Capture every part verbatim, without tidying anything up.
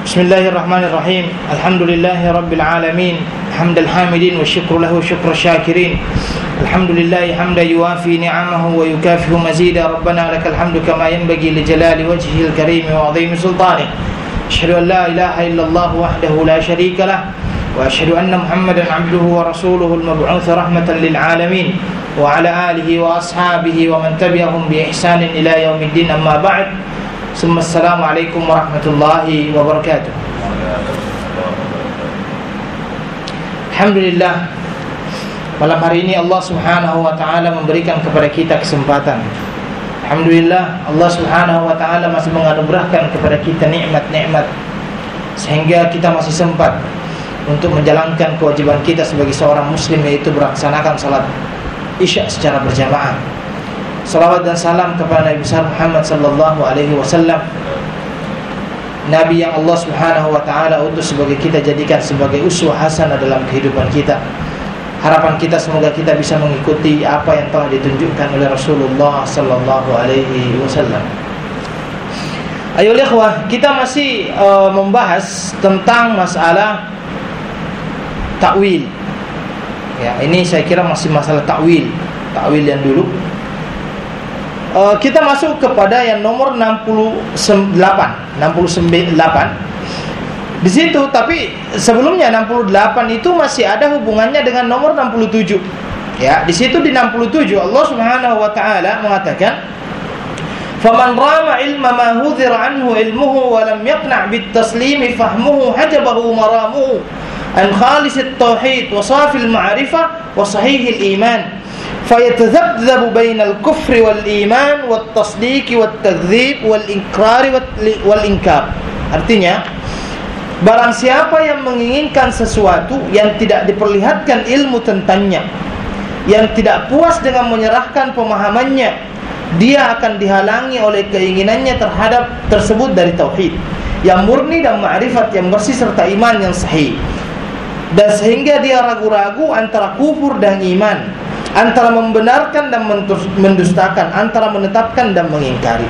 Bismillahirrahmanirrahim. Alhamdulillahi rabbil alamin. Hamdal hamidin wa syukru lahu syukra syakirin. Alhamdulillahi hamdan yuwafi ni'amahu wa yukafi'u mazida. Rabbana lakal hamdu kama yanbaghi li jalali wajhihil karim wa 'azimi sultanih. Asyhadu an la ilaha illallah wahdahu la syarika lah wa asyhadu anna Muhammadan 'abduhu wa rasuluhu al-mab'uts rahmatan lil alamin wa 'ala alihi wa ashabihi wa man tabi'ahum bi ihsanin ila yaumiddin. Amma ba'd. Assalamualaikum warahmatullahi wabarakatuh. Alhamdulillah, malam hari ini Allah subhanahu wa ta'ala memberikan kepada kita kesempatan. Alhamdulillah, Allah subhanahu wa ta'ala masih menganugerahkan kepada kita nikmat-nikmat, sehingga kita masih sempat untuk menjalankan kewajiban kita sebagai seorang muslim, yaitu melaksanakan salat isya secara berjamaah. Salawat dan salam kepada Nabi besar Muhammad sallallahu alaihi wasallam, Nabi yang Allah subhanahu wa ta'ala utus sebagai kita jadikan sebagai uswah hasanah dalam kehidupan kita. Harapan kita semoga kita bisa mengikuti apa yang telah ditunjukkan oleh Rasulullah sallallahu alaihi wasallam. Ayo ikhwah, kita masih uh, membahas tentang masalah takwil. Ya, ini saya kira masih masalah takwil. Takwil yang dulu. Uh, kita masuk kepada yang nomor enam puluh delapan. Di situ, tapi sebelumnya enam puluh delapan itu masih ada hubungannya dengan nomor enam puluh tujuh. Ya, di situ di enam puluh tujuh Allah Subhanahu wa taala mengatakan, "Faman rama ilma ma hudhira anhu ilmuhu wa lam yaqna' bit taslimi fahmuhu hajabahu maramuhu an khalisit tauhid wa safil ma'rifah wa sahihil iman." فيتذبذب بين الكفر والإيمان والتصديق والتكذيب والإنكار والإنكار. Artinya, barang siapa yang menginginkan sesuatu yang tidak diperlihatkan ilmu tentangnya, yang tidak puas dengan menyerahkan pemahamannya, dia akan dihalangi oleh keinginannya terhadap tersebut dari tauhid yang murni dan ma'rifat yang bersih serta iman yang sahih. Dan sehingga dia ragu-ragu antara kufur dan iman, antara membenarkan dan mendustakan, antara menetapkan dan mengingkari.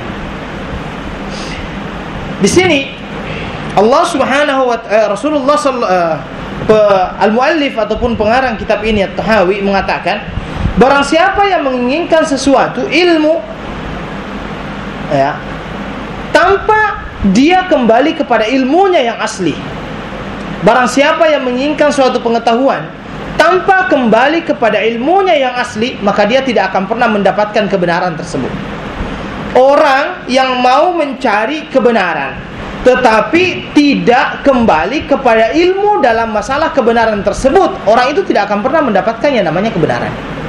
Di sini Allah Subhanahu wa ta'ala, Rasulullah uh, al-muallif ataupun pengarang kitab ini At-Tahawi mengatakan, barang siapa yang menginginkan sesuatu ilmu, ya, tanpa dia kembali kepada ilmunya yang asli. Barang siapa yang menginginkan suatu pengetahuan tanpa kembali kepada ilmunya yang asli, maka dia tidak akan pernah mendapatkan kebenaran tersebut. Orang yang mau mencari kebenaran tetapi tidak kembali kepada ilmu dalam masalah kebenaran tersebut, orang itu tidak akan pernah mendapatkan yang namanya kebenaran.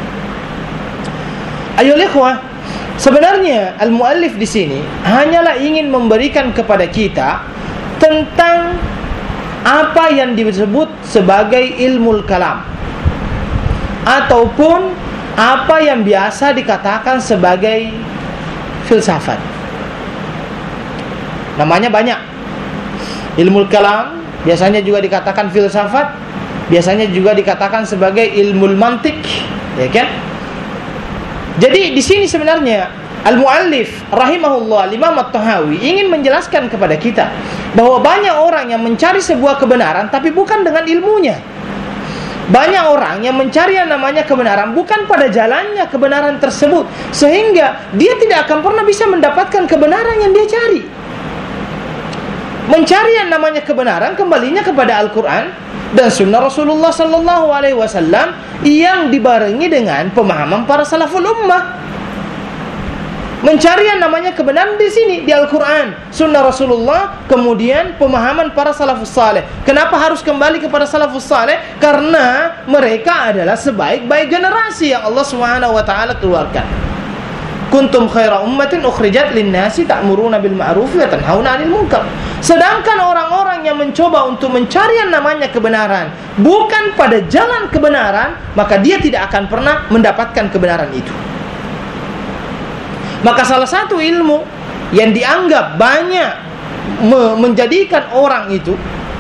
Ayo ikhwah, sebenarnya al-muallif di sini hanyalah ingin memberikan kepada kita tentang apa yang disebut sebagai ilmu kalam, ataupun apa yang biasa dikatakan sebagai filsafat. Namanya banyak. Ilmu kalam biasanya juga dikatakan filsafat, biasanya juga dikatakan sebagai ilmu mantik, ya kan? Jadi di sini sebenarnya al-muallif rahimahullah Imam At-Tahawi ingin menjelaskan kepada kita bahwa banyak orang yang mencari sebuah kebenaran tapi bukan dengan ilmunya. Banyak orang yang mencari yang namanya kebenaran bukan pada jalannya kebenaran tersebut, sehingga dia tidak akan pernah bisa mendapatkan kebenaran yang dia cari. Mencari yang namanya kebenaran kembalinya kepada Al-Quran dan Sunnah Rasulullah Sallallahu Alaihi Wasallam yang dibarengi dengan pemahaman para salaful ummah. Mencari yang namanya kebenaran di sini di Al-Quran, Sunnah Rasulullah, kemudian pemahaman para salafus saleh. Kenapa harus kembali kepada salafus saleh? Karena mereka adalah sebaik-baik generasi yang Allah Subhanahu wa taala keluarkan. Kuntum khaira ummatin ukhrijat lin-nasi ta'muruna bil ma'ruf wa tanhauna 'anil munkar. Sedangkan orang-orang yang mencoba untuk mencari yang namanya kebenaran bukan pada jalan kebenaran, maka dia tidak akan pernah mendapatkan kebenaran itu. Maka salah satu ilmu yang dianggap banyak me- menjadikan orang itu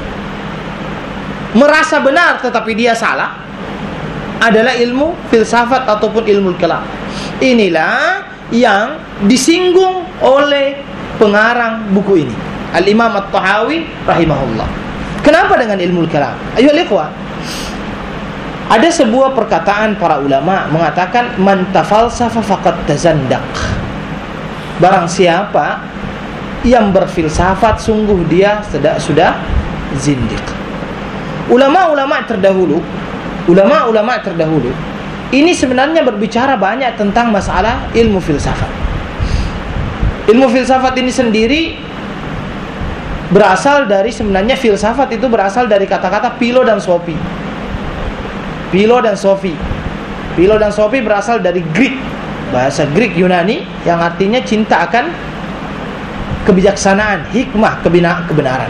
merasa benar tetapi dia salah adalah ilmu filsafat ataupun ilmu kalam. Inilah yang disinggung oleh pengarang buku ini. Al-Imam At-Tahawi rahimahullah. Kenapa dengan ilmu kalam? Ayo ikhwah, ada sebuah perkataan para ulama mengatakan man tafalsafa faqad tazandaq. Barang siapa yang berfilsafat sungguh dia sudah sudah zindiq. Ulama-ulama terdahulu, ulama-ulama terdahulu ini sebenarnya berbicara banyak tentang masalah ilmu filsafat. Ilmu filsafat ini sendiri berasal dari, sebenarnya filsafat itu berasal dari kata-kata philo dan sophi. Philo dan sophi. Philo dan sophi berasal dari Greek, bahasa Greek Yunani yang artinya cinta akan kebijaksanaan, hikmah, kebenaran.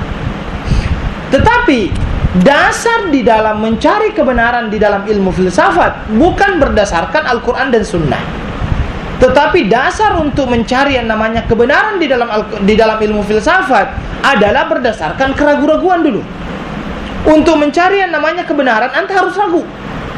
Tetapi dasar di dalam mencari kebenaran di dalam ilmu filsafat bukan berdasarkan Al-Quran dan Sunnah, tetapi dasar untuk mencari yang namanya kebenaran di dalam di dalam ilmu filsafat adalah berdasarkan keraguan-raguan dulu. Untuk mencari yang namanya kebenaran, Anda harus ragu.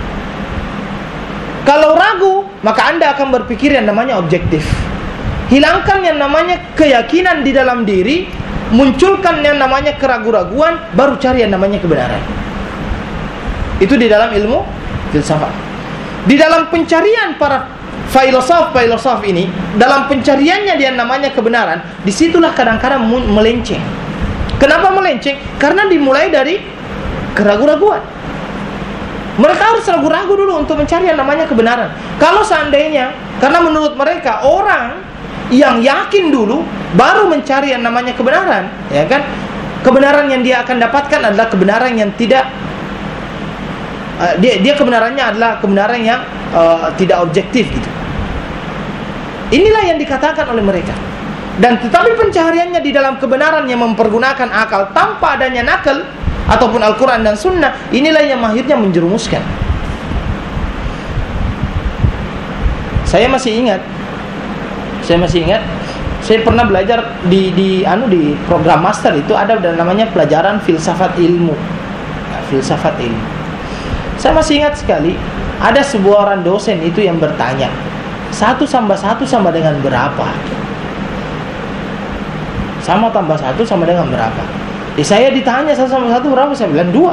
Kalau ragu, maka Anda akan berpikir yang namanya objektif. Hilangkan yang namanya keyakinan di dalam diri, munculkan yang namanya keraguan-raguan, baru cari yang namanya kebenaran. Itu di dalam ilmu filsafat. Di dalam pencarian para filosof-filosof ini, dalam pencariannya dia namanya kebenaran, disitulah kadang-kadang melenceng. Kenapa melenceng? Karena dimulai dari keraguan-raguan. Mereka harus ragu-ragu dulu untuk mencari yang namanya kebenaran. Kalau seandainya, karena menurut mereka orang yang yakin dulu baru mencari yang namanya kebenaran, ya kan? Kebenaran yang dia akan dapatkan adalah kebenaran yang tidak uh, dia dia kebenarannya adalah kebenaran yang uh, tidak objektif gitu. Inilah yang dikatakan oleh mereka. Dan tetapi pencahariannya di dalam kebenaran yang mempergunakan akal tanpa adanya nakal ataupun Al-Quran dan Sunnah, inilah yang akhirnya menjerumuskan. Saya masih ingat Saya masih ingat, saya pernah belajar di di anu di program master itu ada namanya pelajaran filsafat ilmu. Nah, filsafat ilmu. Saya masih ingat sekali, ada sebuah orang dosen itu yang bertanya, satu tambah satu sama dengan berapa? Sama tambah satu sama dengan berapa? Eh, saya ditanya satu tambah satu berapa? Saya bilang dua.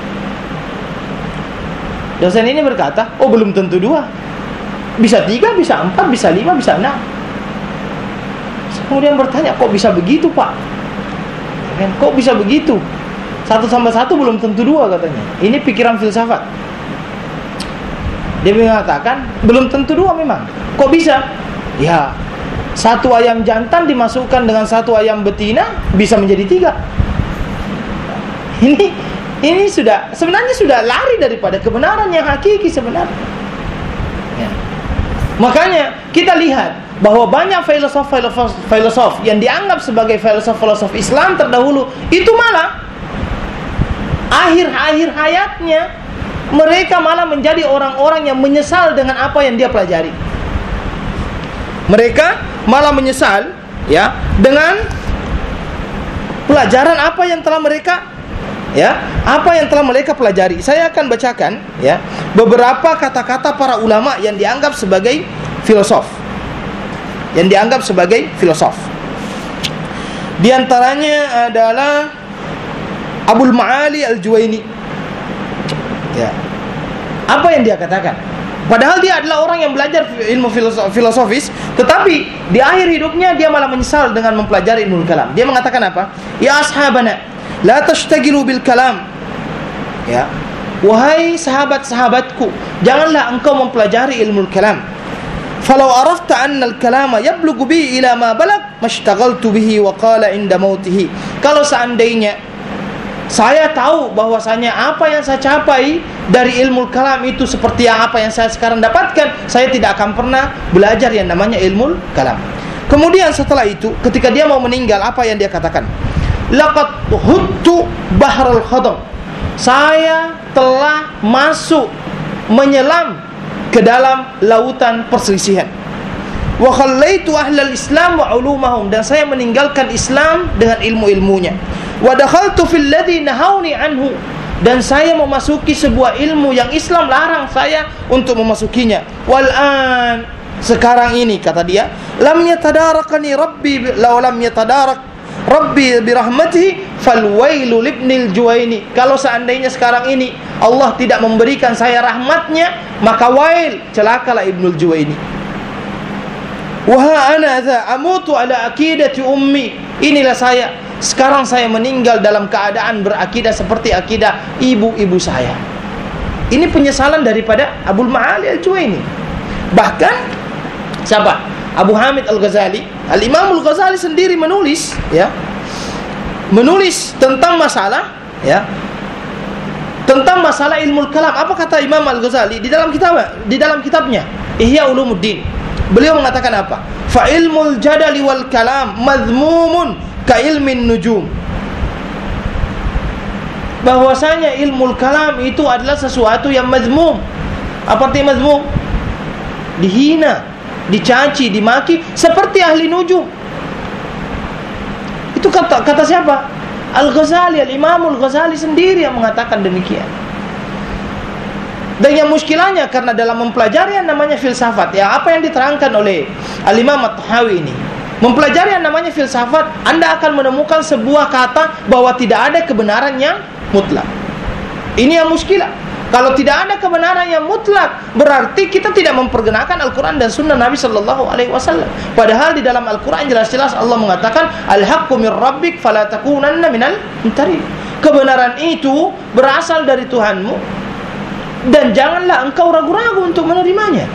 Dosen ini berkata, oh belum tentu dua. Bisa tiga, bisa empat, bisa lima, bisa enam. Kemudian bertanya, kok bisa begitu Pak? Kok bisa begitu? Satu tambah satu belum tentu dua katanya. Ini pikiran filsafat. Dia mengatakan belum tentu dua memang. Kok bisa? Ya, satu ayam jantan dimasukkan dengan satu ayam betina bisa menjadi tiga. Ini ini sudah sebenarnya sudah lari daripada kebenaran yang hakiki sebenarnya. Ya. Makanya kita lihat bahwa banyak filosof-filosof filosof yang dianggap sebagai filosof-filosof Islam terdahulu itu malah akhir-akhir hayatnya mereka malah menjadi orang-orang yang menyesal dengan apa yang dia pelajari. Mereka malah menyesal ya dengan pelajaran apa yang telah mereka ya, apa yang telah mereka pelajari. Saya akan bacakan ya beberapa kata-kata para ulama yang dianggap sebagai filosof. Yang dianggap sebagai filosof. Di antaranya adalah Abul Ma'ali Al-Juwaini. Ya. Apa yang dia katakan? Padahal dia adalah orang yang belajar ilmu filosofis, tetapi di akhir hidupnya dia malah menyesal dengan mempelajari ilmu kalam. Dia mengatakan apa? Ya ashabana, la tashtagilu bil kalam. Ya. Wahai sahabat-sahabatku, janganlah engkau mempelajari ilmu kalam. Falau arafta anna al-kalama yablughu bi ila ma balag mashtaghaltu bihi wa qala inda mautihi. Kalau seandainya saya tahu bahwasanya apa yang saya capai dari ilmu kalam itu seperti yang apa yang saya sekarang dapatkan, saya tidak akan pernah belajar yang namanya ilmu kalam. Kemudian setelah itu ketika dia mau meninggal, apa yang dia katakan? Laqad huttu bahrul khadam. Saya telah masuk menyelam ke dalam lautan perselisihan. Wa khallaitu ahlal Islam wa ulumahum, dan saya meninggalkan Islam dengan ilmu-ilmunya. Wa dakhaltu fil ladzi nahawni anhu, dan saya memasuki sebuah ilmu yang Islam larang saya untuk memasukinya. Wal an, sekarang ini kata dia, lam yatadarakani rabbi law lam yatadarak Rabbi birahmatihi falwailu libnil Juwaini. Kalau seandainya sekarang ini Allah tidak memberikan saya rahmatnya, maka wail, celakalah Ibnul Juwaini. Wa ana za amutu ala aqidati ummi. Inilah saya, sekarang saya meninggal dalam keadaan berakidah seperti akidah ibu-ibu saya. Ini penyesalan daripada Abul Ma'ali Al-Juwaini. Bahkan siapa? Abu Hamid Al-Ghazali, Al-Imam Al-Ghazali sendiri menulis, ya, menulis tentang masalah, ya, tentang masalah ilmu kalam. Apa kata Imam Al-Ghazali di dalam kitab di dalam kitabnya Ihya Ulumuddin? Beliau mengatakan apa? Fa ilmul jadali wal kalam madhmumun ka ilmin nujum. Bahwasanya ilmu kalam itu adalah sesuatu yang madhmum. Apa arti madhmum? Dihina, dicaci, dimaki seperti ahli nujum. Itu kata kata siapa? Al-Ghazali, Al-Imam Al-Ghazali sendiri yang mengatakan demikian. Dan yang muskilahnya karena dalam mempelajari yang namanya filsafat, ya apa yang diterangkan oleh Al-Imam At-Tahawi ini, mempelajari yang namanya filsafat, Anda akan menemukan sebuah kata bahwa tidak ada kebenaran yang mutlak. Ini yang muskilah. Kalau tidak ada kebenaran yang mutlak, berarti kita tidak mempergunakan Al-Quran dan Sunnah Nabi Sallallahu Alaihi Wasallam. Padahal di dalam Al-Quran jelas-jelas Allah mengatakan, Al-haqqu min rabbik fala takunanna minal mumtarin. Kebenaran itu berasal dari Tuhanmu, dan janganlah engkau ragu-ragu untuk menerimanya.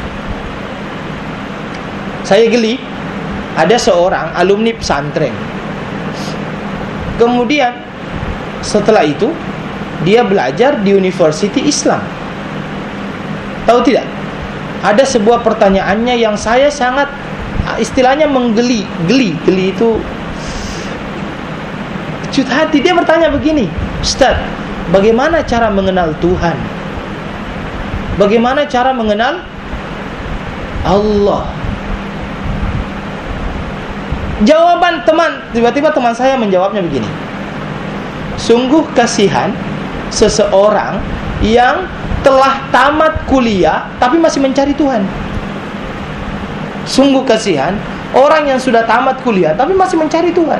Saya geli, ada seorang alumni pesantren. Kemudian setelah itu dia belajar di University Islam. Tahu tidak? Ada sebuah pertanyaannya yang saya sangat istilahnya menggeli. Geli, geli itu cut hati. Dia bertanya begini, Ustaz, bagaimana cara mengenal Tuhan? Bagaimana cara mengenal Allah? Jawaban teman, tiba-tiba teman saya menjawabnya begini, sungguh kasihan seseorang yang telah tamat kuliah tapi masih mencari Tuhan. Sungguh kasihan orang yang sudah tamat kuliah tapi masih mencari Tuhan.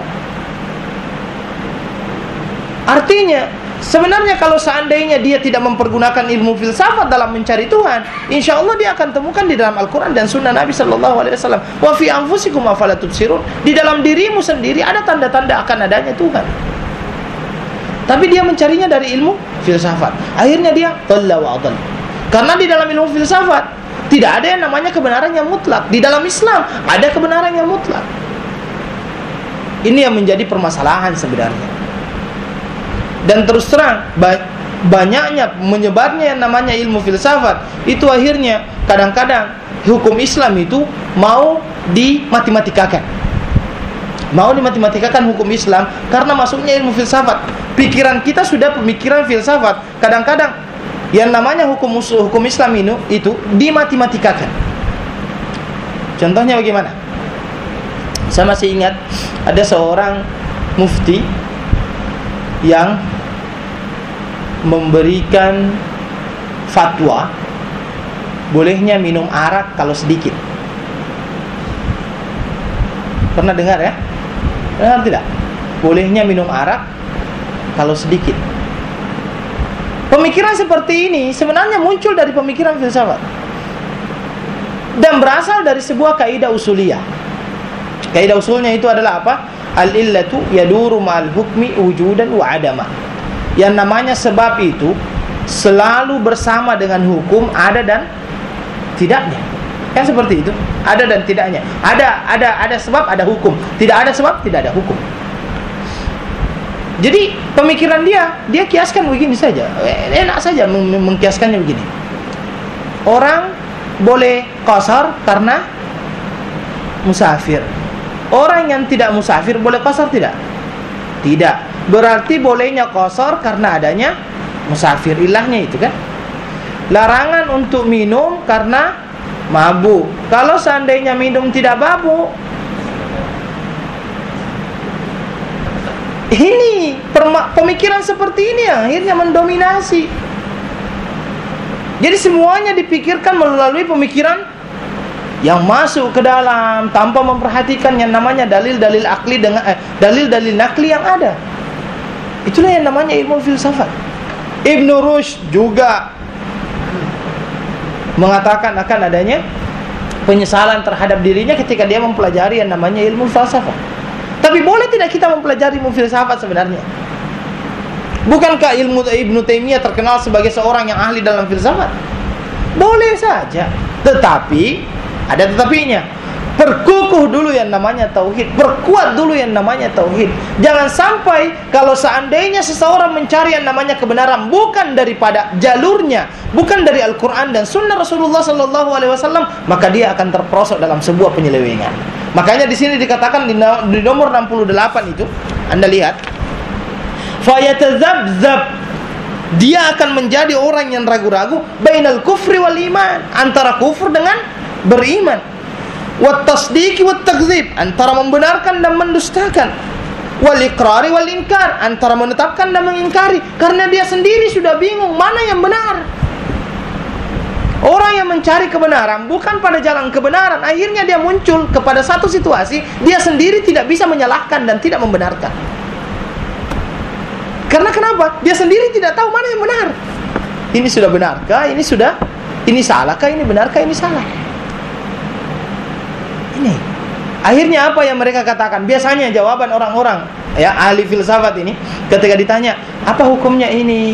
Artinya sebenarnya kalau seandainya dia tidak mempergunakan ilmu filsafat dalam mencari Tuhan, insya Allah dia akan temukan di dalam Al-Quran dan Sunnah Nabi Sallallahu Alaihi Wasallam. Wa fi anfusikum afala tubsirun. Di dalam dirimu sendiri ada tanda-tanda akan adanya Tuhan. Tapi dia mencarinya dari ilmu filsafat. Akhirnya dia dhalla wa adall. Karena di dalam ilmu filsafat tidak ada yang namanya kebenaran yang mutlak. Di dalam Islam ada kebenaran yang mutlak. Ini yang menjadi permasalahan sebenarnya. Dan terus terang banyaknya menyebarnya yang namanya ilmu filsafat, itu akhirnya kadang-kadang hukum Islam itu mau dimatematika-kan. Mau dimatematika-kan hukum Islam karena masuknya ilmu filsafat. Pikiran kita sudah pemikiran filsafat. Kadang-kadang yang namanya hukum hukum Islam ini itu dimatematika-kan. Contohnya bagaimana? Saya masih ingat ada seorang mufti yang memberikan fatwa bolehnya minum arak kalau sedikit. Pernah dengar ya? Dengar tidak? Bolehnya minum arak kalau sedikit. Pemikiran seperti ini sebenarnya muncul dari pemikiran filsafat dan berasal dari sebuah kaidah usuliyah. Kaidah usulnya itu adalah apa? Al-illatu yaduru ma'al hukmi wujudan wa adama. Yang namanya sebab itu selalu bersama dengan hukum, ada dan tidaknya. Kan seperti itu, ada dan tidaknya. Ada ada ada sebab, ada hukum. Tidak ada sebab, tidak ada hukum. Jadi pemikiran dia, dia kiaskan begini saja. Enak saja mengkiaskannya begini. Orang boleh qasar karena musafir. Orang yang tidak musafir boleh qasar tidak? Tidak. Berarti bolehnya qasar karena adanya musafir. Ilahnya itu kan. Larangan untuk minum karena mabuk. Kalau seandainya minum tidak mabuk, ini pemikiran seperti ini yang akhirnya mendominasi. Jadi semuanya dipikirkan melalui pemikiran yang masuk ke dalam tanpa memperhatikan yang namanya dalil-dalil akli dengan eh, dalil-dalil nakli yang ada. Itulah yang namanya ilmu filsafat. Ibnu Rushd juga mengatakan akan adanya penyesalan terhadap dirinya ketika dia mempelajari yang namanya ilmu falsafah. Tapi boleh tidak kita mempelajari ilmu filsafat sebenarnya? Bukankah ilmu Ibnu Taimiyah terkenal sebagai seorang yang ahli dalam filsafat? Boleh saja. Tetapi ada tetapinya. Perkukuh dulu yang namanya tauhid, perkuat dulu yang namanya tauhid. Jangan sampai kalau seandainya seseorang mencari yang namanya kebenaran bukan daripada jalurnya, bukan dari Al-Quran dan Sunnah Rasulullah Sallallahu Alaihi Wasallam, maka dia akan terperosok dalam sebuah penyelewengan. Makanya di sini dikatakan di, di nomor enam puluh delapan itu, Anda lihat, fayatazabzab, dia akan menjadi orang yang ragu-ragu bainal kufri wal iman, antara kufur dengan beriman, wat tasdiqi wat takdzib, antara membenarkan dan mendustakan, wal iqrari wal inkar, antara menetapkan dan mengingkari, karena dia sendiri sudah bingung mana yang benar. Orang yang mencari kebenaran bukan pada jalan kebenaran, akhirnya dia muncul kepada satu situasi dia sendiri tidak bisa menyalahkan dan tidak membenarkan. Karena kenapa? Dia sendiri tidak tahu mana yang benar. Ini sudah benarkah? Ini sudah, ini salahkah? Ini benarkah? Ini salah. Ini. Akhirnya apa yang mereka katakan? Biasanya jawaban orang-orang ya ahli filsafat ini ketika ditanya, apa hukumnya ini?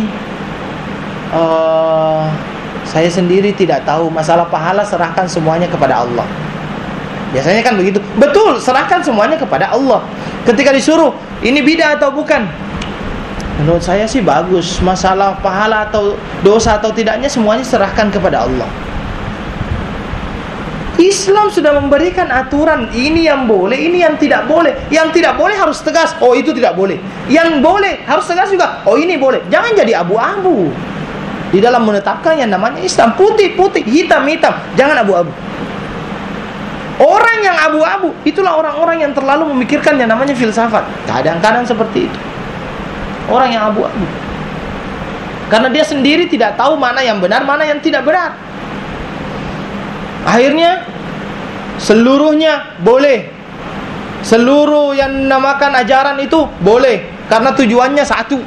Uh, saya sendiri tidak tahu. Masalah pahala serahkan semuanya kepada Allah. Biasanya kan begitu. Betul, serahkan semuanya kepada Allah. Ketika disuruh, ini bidah atau bukan? Menurut saya sih bagus. Masalah pahala atau dosa atau tidaknya semuanya serahkan kepada Allah. Islam sudah memberikan aturan, ini yang boleh, ini yang tidak boleh. Yang tidak boleh harus tegas, oh itu tidak boleh. Yang boleh harus tegas juga, oh ini boleh. Jangan jadi abu-abu di dalam menetapkan yang namanya Islam. Putih-putih, hitam-hitam, jangan abu-abu. Orang yang abu-abu, itulah orang-orang yang terlalu memikirkan yang namanya filsafat. Kadang-kadang seperti itu. Orang yang abu-abu, karena dia sendiri tidak tahu mana yang benar, mana yang tidak benar. Akhirnya seluruhnya boleh, seluruh yang namakan ajaran itu boleh, karena tujuannya satu.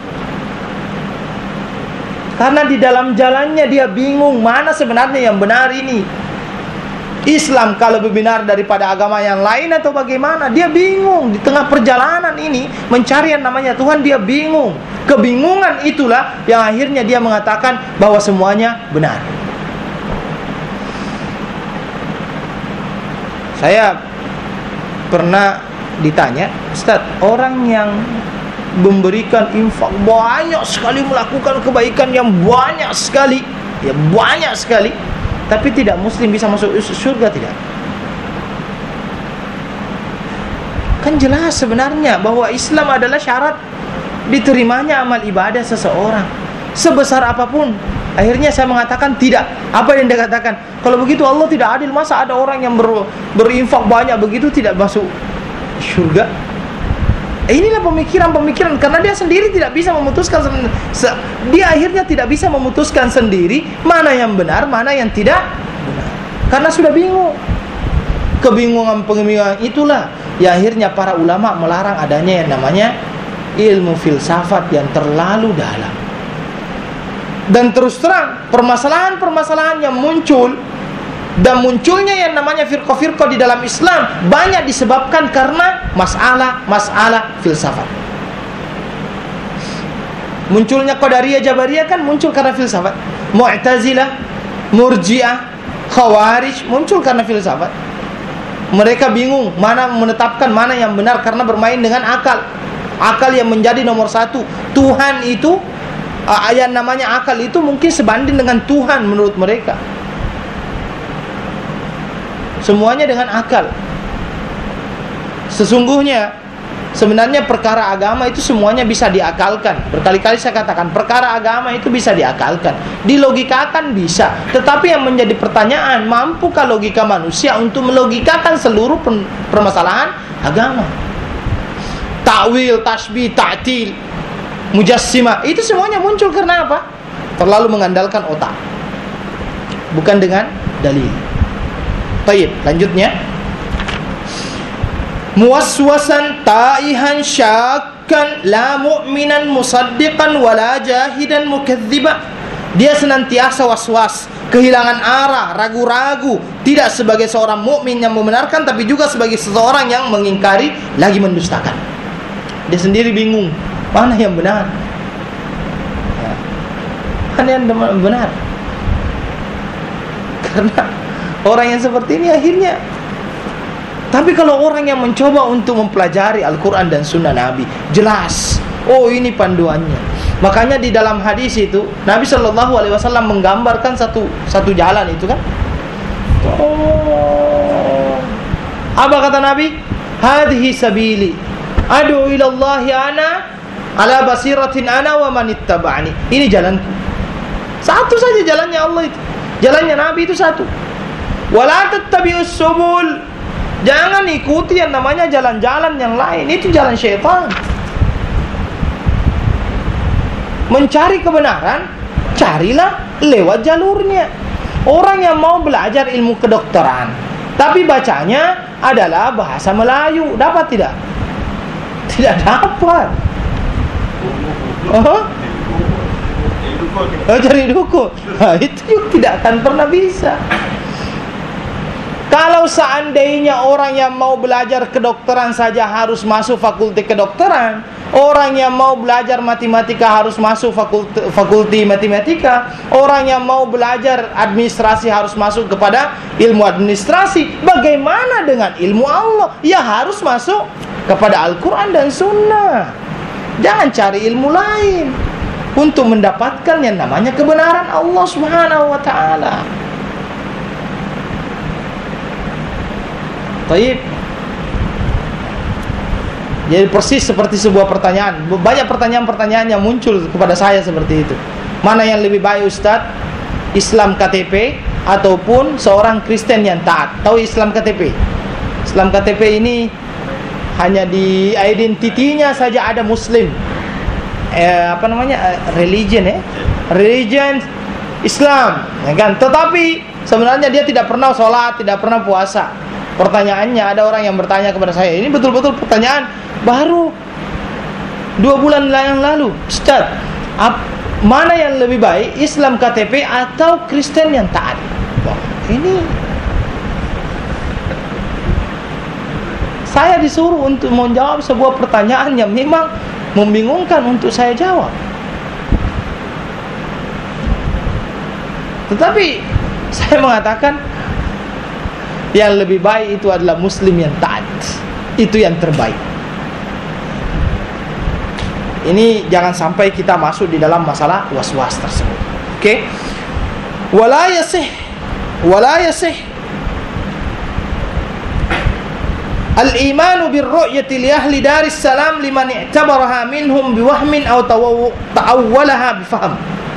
Karena di dalam jalannya dia bingung mana sebenarnya yang benar ini. Islam kalau benar daripada agama yang lain atau bagaimana, dia bingung. Di tengah perjalanan ini mencari yang namanya Tuhan, dia bingung. Kebingungan itulah yang akhirnya dia mengatakan bahwa semuanya benar. Saya pernah ditanya, Ustaz, orang yang memberikan infak banyak sekali, melakukan kebaikan yang banyak sekali, ya banyak sekali, tapi tidak muslim, bisa masuk surga tidak? Kan jelas sebenarnya bahwa Islam adalah syarat diterimanya amal ibadah seseorang sebesar apapun. Akhirnya saya mengatakan tidak. Apa yang dia katakan? Kalau begitu Allah tidak adil. Masa ada orang yang ber, berinfak banyak begitu tidak masuk surga? Eh, inilah pemikiran-pemikiran, karena dia sendiri tidak bisa memutuskan. Dia akhirnya tidak bisa memutuskan sendiri mana yang benar, mana yang tidak benar, karena sudah bingung. Kebingungan-kebingungan itulah yang akhirnya para ulama melarang adanya yang namanya ilmu filsafat yang terlalu dalam. Dan terus terang, permasalahan-permasalahan yang muncul dan munculnya yang namanya firqah-firqah di dalam Islam banyak disebabkan karena masalah-masalah filsafat. Munculnya Qadariyah Jabariyah kan muncul karena filsafat. Mu'tazilah, Murji'ah, Khawarij muncul karena filsafat. Mereka bingung mana menetapkan mana yang benar karena bermain dengan akal. Akal yang menjadi nomor satu. Tuhan itu, yang namanya akal itu mungkin sebanding dengan Tuhan menurut mereka. Semuanya dengan akal. Sesungguhnya sebenarnya perkara agama itu semuanya bisa diakalkan. Berkali-kali saya katakan, perkara agama itu bisa diakalkan, dilogikakan bisa. Tetapi yang menjadi pertanyaan, mampukah logika manusia untuk melogikakan seluruh permasalahan agama? Ta'wil, tasbih, ta'til, mujassimah, itu semuanya muncul karena apa? Terlalu mengandalkan otak, bukan dengan dalil. Taib, lanjutnya. Muwaswasan taihan syakkan la mu'minan musaddiqan wala jahidan mukadziban. Dia senantiasa was-was, kehilangan arah, ragu-ragu, tidak sebagai seorang mukmin yang membenarkan, tapi juga sebagai seseorang yang mengingkari lagi mendustakan. Dia sendiri bingung, mana yang benar? Ya. Mana yang benar? Karena orang yang seperti ini akhirnya. Tapi kalau orang yang mencoba untuk mempelajari Al-Quran dan Sunnah Nabi, jelas, oh ini panduannya. Makanya di dalam hadis itu Nabi Shallallahu Alaihi Wasallam menggambarkan satu satu jalan itu kan. Oh, apa kata Nabi? Hadhihi sabili, adu ilallahi ana ala basiratin ana wa manittaba'ani. Ini jalanku. Satu saja jalannya Allah itu. Jalannya Nabi itu satu. Wala tattabi'us subul. Jangan ikuti yang namanya jalan-jalan yang lain. Itu jalan syaitan. Mencari kebenaran, carilah lewat jalurnya. Orang yang mau belajar ilmu kedokteran, tapi bacanya adalah bahasa Melayu, dapat tidak? Tidak dapat. Oh, oh cari dukun. Nah, itu juga tidak akan pernah bisa. Kalau seandainya orang yang mau belajar kedokteran saja harus masuk fakulti kedokteran, orang yang mau belajar matematika harus masuk fakulti, fakulti matematika, orang yang mau belajar administrasi harus masuk kepada ilmu administrasi, bagaimana dengan ilmu Allah? Ya harus masuk kepada Al-Quran dan Sunnah. Jangan cari ilmu lain untuk mendapatkan yang namanya kebenaran Allah Subhanahu wa ta'ala. Taib. Jadi persis seperti sebuah pertanyaan. Banyak pertanyaan-pertanyaan yang muncul kepada saya seperti itu. Mana yang lebih baik Ustaz? Islam K T P ataupun seorang Kristen yang taat? Tahu Islam K T P? Islam K T P ini hanya di identitinya saja ada Muslim. Eh, apa namanya? Religion ya. Religion Islam, ya kan? Tetapi sebenarnya dia tidak pernah sholat, tidak pernah puasa. Pertanyaannya, ada orang yang bertanya kepada saya, ini betul-betul pertanyaan baru dua bulan yang lalu, Ustaz, ap, mana yang lebih baik, Islam K T P atau Kristen yang taat? Wah, ini saya disuruh untuk menjawab sebuah pertanyaan yang memang membingungkan untuk saya jawab. Tetapi saya mengatakan yang lebih baik itu adalah Muslim yang taat. Itu yang terbaik. Ini jangan sampai kita masuk di dalam masalah was-was tersebut. Oke? Okay? Wala yasih wala yasih al-imanu bir-ru'yati li ahli daris salam liman i'tabaraha minhum biwahmin aw ta'awwalaha bifahm.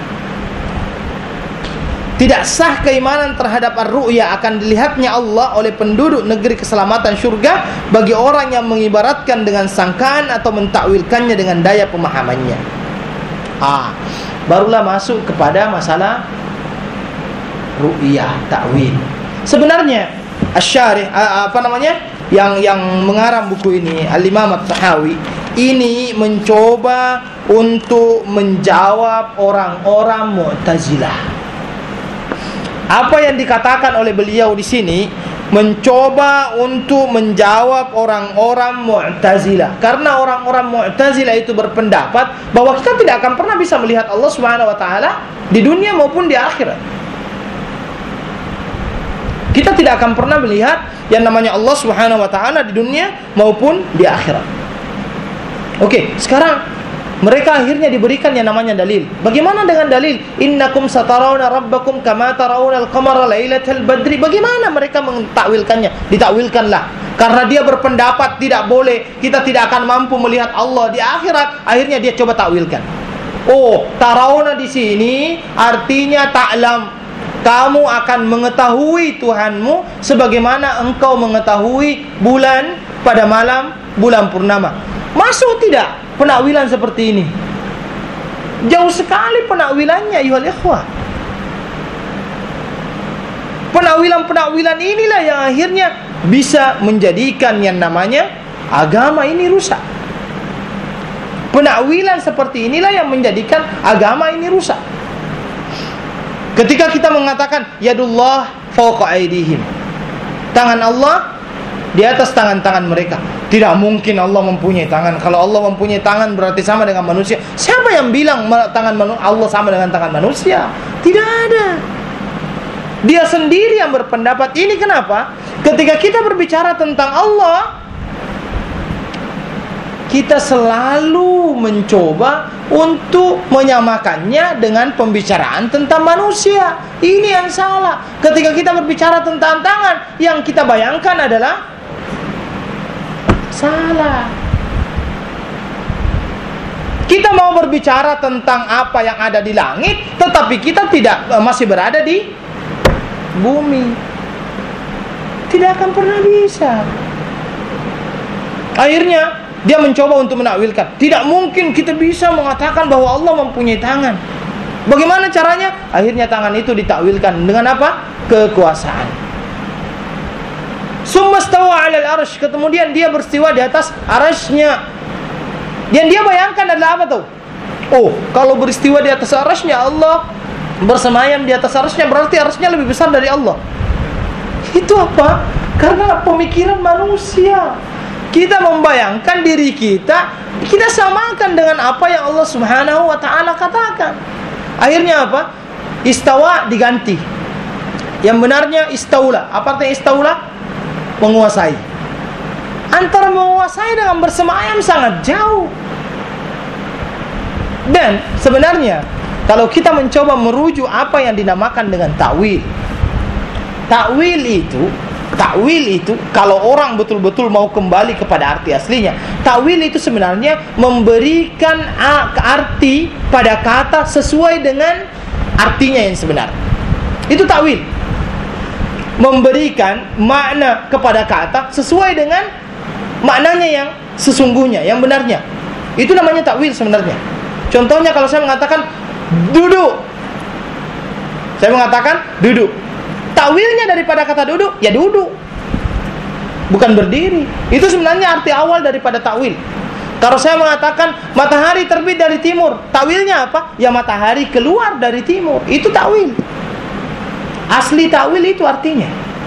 Tidak sah keimanan terhadap ar-ru'ya akan dilihatnya Allah oleh penduduk negeri keselamatan syurga bagi orang yang mengibaratkan dengan sangkaan atau mentakwilkannya dengan daya pemahamannya. Ah, barulah masuk kepada masalah ru'ya, takwil. Sebenarnya asy-syarih apa namanya? Yang yang mengarang buku ini, Al-Imam At-Tahawi, ini mencoba untuk menjawab orang-orang Mu'tazilah. Apa yang dikatakan oleh beliau di sini mencoba untuk menjawab orang-orang Mu'tazilah. Karena orang-orang Mu'tazilah itu berpendapat bahwa kita tidak akan pernah bisa melihat Allah Subhanahu wa taala di dunia maupun di akhirat. Kita tidak akan pernah melihat yang namanya Allah Subhanahu wa taala di dunia maupun di akhirat. Oke, sekarang mereka akhirnya diberikan yang namanya dalil. Bagaimana dengan dalil? Innakum satarawna rabbakum kama tarawna al-qamara lailatal badri. Bagaimana mereka mentakwilkannya? Ditakwilkanlah. Karena dia berpendapat tidak boleh, kita tidak akan mampu melihat Allah di akhirat. Akhirnya dia coba takwilkan. Oh, tarawna di sini artinya ta'lam. Kamu akan mengetahui Tuhanmu sebagaimana engkau mengetahui bulan pada malam bulan purnama. Masuk tidak penakwilan seperti ini? Jauh sekali penakwilannya, ayuhal ikhwah. Penakwilan-penakwilan inilah yang akhirnya bisa menjadikan yang namanya agama ini rusak. Penakwilan seperti inilah yang menjadikan agama ini rusak. Ketika kita mengatakan yadullah fawqa aydihim, tangan Allah di atas tangan-tangan mereka. Tidak mungkin Allah mempunyai tangan. Kalau Allah mempunyai tangan berarti sama dengan manusia. Siapa yang bilang tangan Allah sama dengan tangan manusia? Tidak ada. Dia sendiri yang berpendapat ini. Kenapa? Ketika kita berbicara tentang Allah, kita selalu mencoba untuk menyamakannya dengan pembicaraan tentang manusia. Ini yang salah. Ketika kita berbicara tentang tangan, yang kita bayangkan adalah salah. Kita mau berbicara tentang apa yang ada di langit, tetapi kita tidak masih berada di bumi. Tidak akan pernah bisa. Akhirnya dia mencoba untuk menakwilkan. Tidak mungkin kita bisa mengatakan bahwa Allah mempunyai tangan. Bagaimana caranya? Akhirnya tangan itu ditakwilkan dengan apa? Kekuasaan. Summa stawa 'alal arsy, kemudian dia berstiwa di atas arasy-Nya. Yang dia bayangkan adalah apa tuh? Oh, kalau beristiwa di atas arasy-Nya Allah, bersemayam di atas arasy-Nya, berarti arasy-Nya lebih besar dari Allah. Itu apa? Karena pemikiran manusia. Kita membayangkan diri kita, kita samakan dengan apa yang Allah Subhanahu wa taala katakan. Akhirnya apa? Istawa diganti. Yang benarnya istaula. Apa artinya istaula? Menguasai. Antara menguasai dengan bersemayam sangat jauh. Dan sebenarnya kalau kita mencoba merujuk apa yang dinamakan dengan takwil, takwil itu Takwil itu, kalau orang betul-betul mau kembali kepada arti aslinya, takwil itu sebenarnya memberikan arti pada kata sesuai dengan artinya yang sebenar. Itu takwil. Memberikan makna kepada kata sesuai dengan maknanya yang sesungguhnya, yang benarnya. Itu namanya takwil sebenarnya. Contohnya kalau saya mengatakan duduk, saya mengatakan duduk. Takwilnya daripada kata duduk, ya duduk, bukan berdiri. Itu sebenarnya arti awal daripada takwil. Kalau saya mengatakan matahari terbit dari timur, takwilnya apa? Ya matahari keluar dari timur. Itu takwil. Asli takwil itu artinya.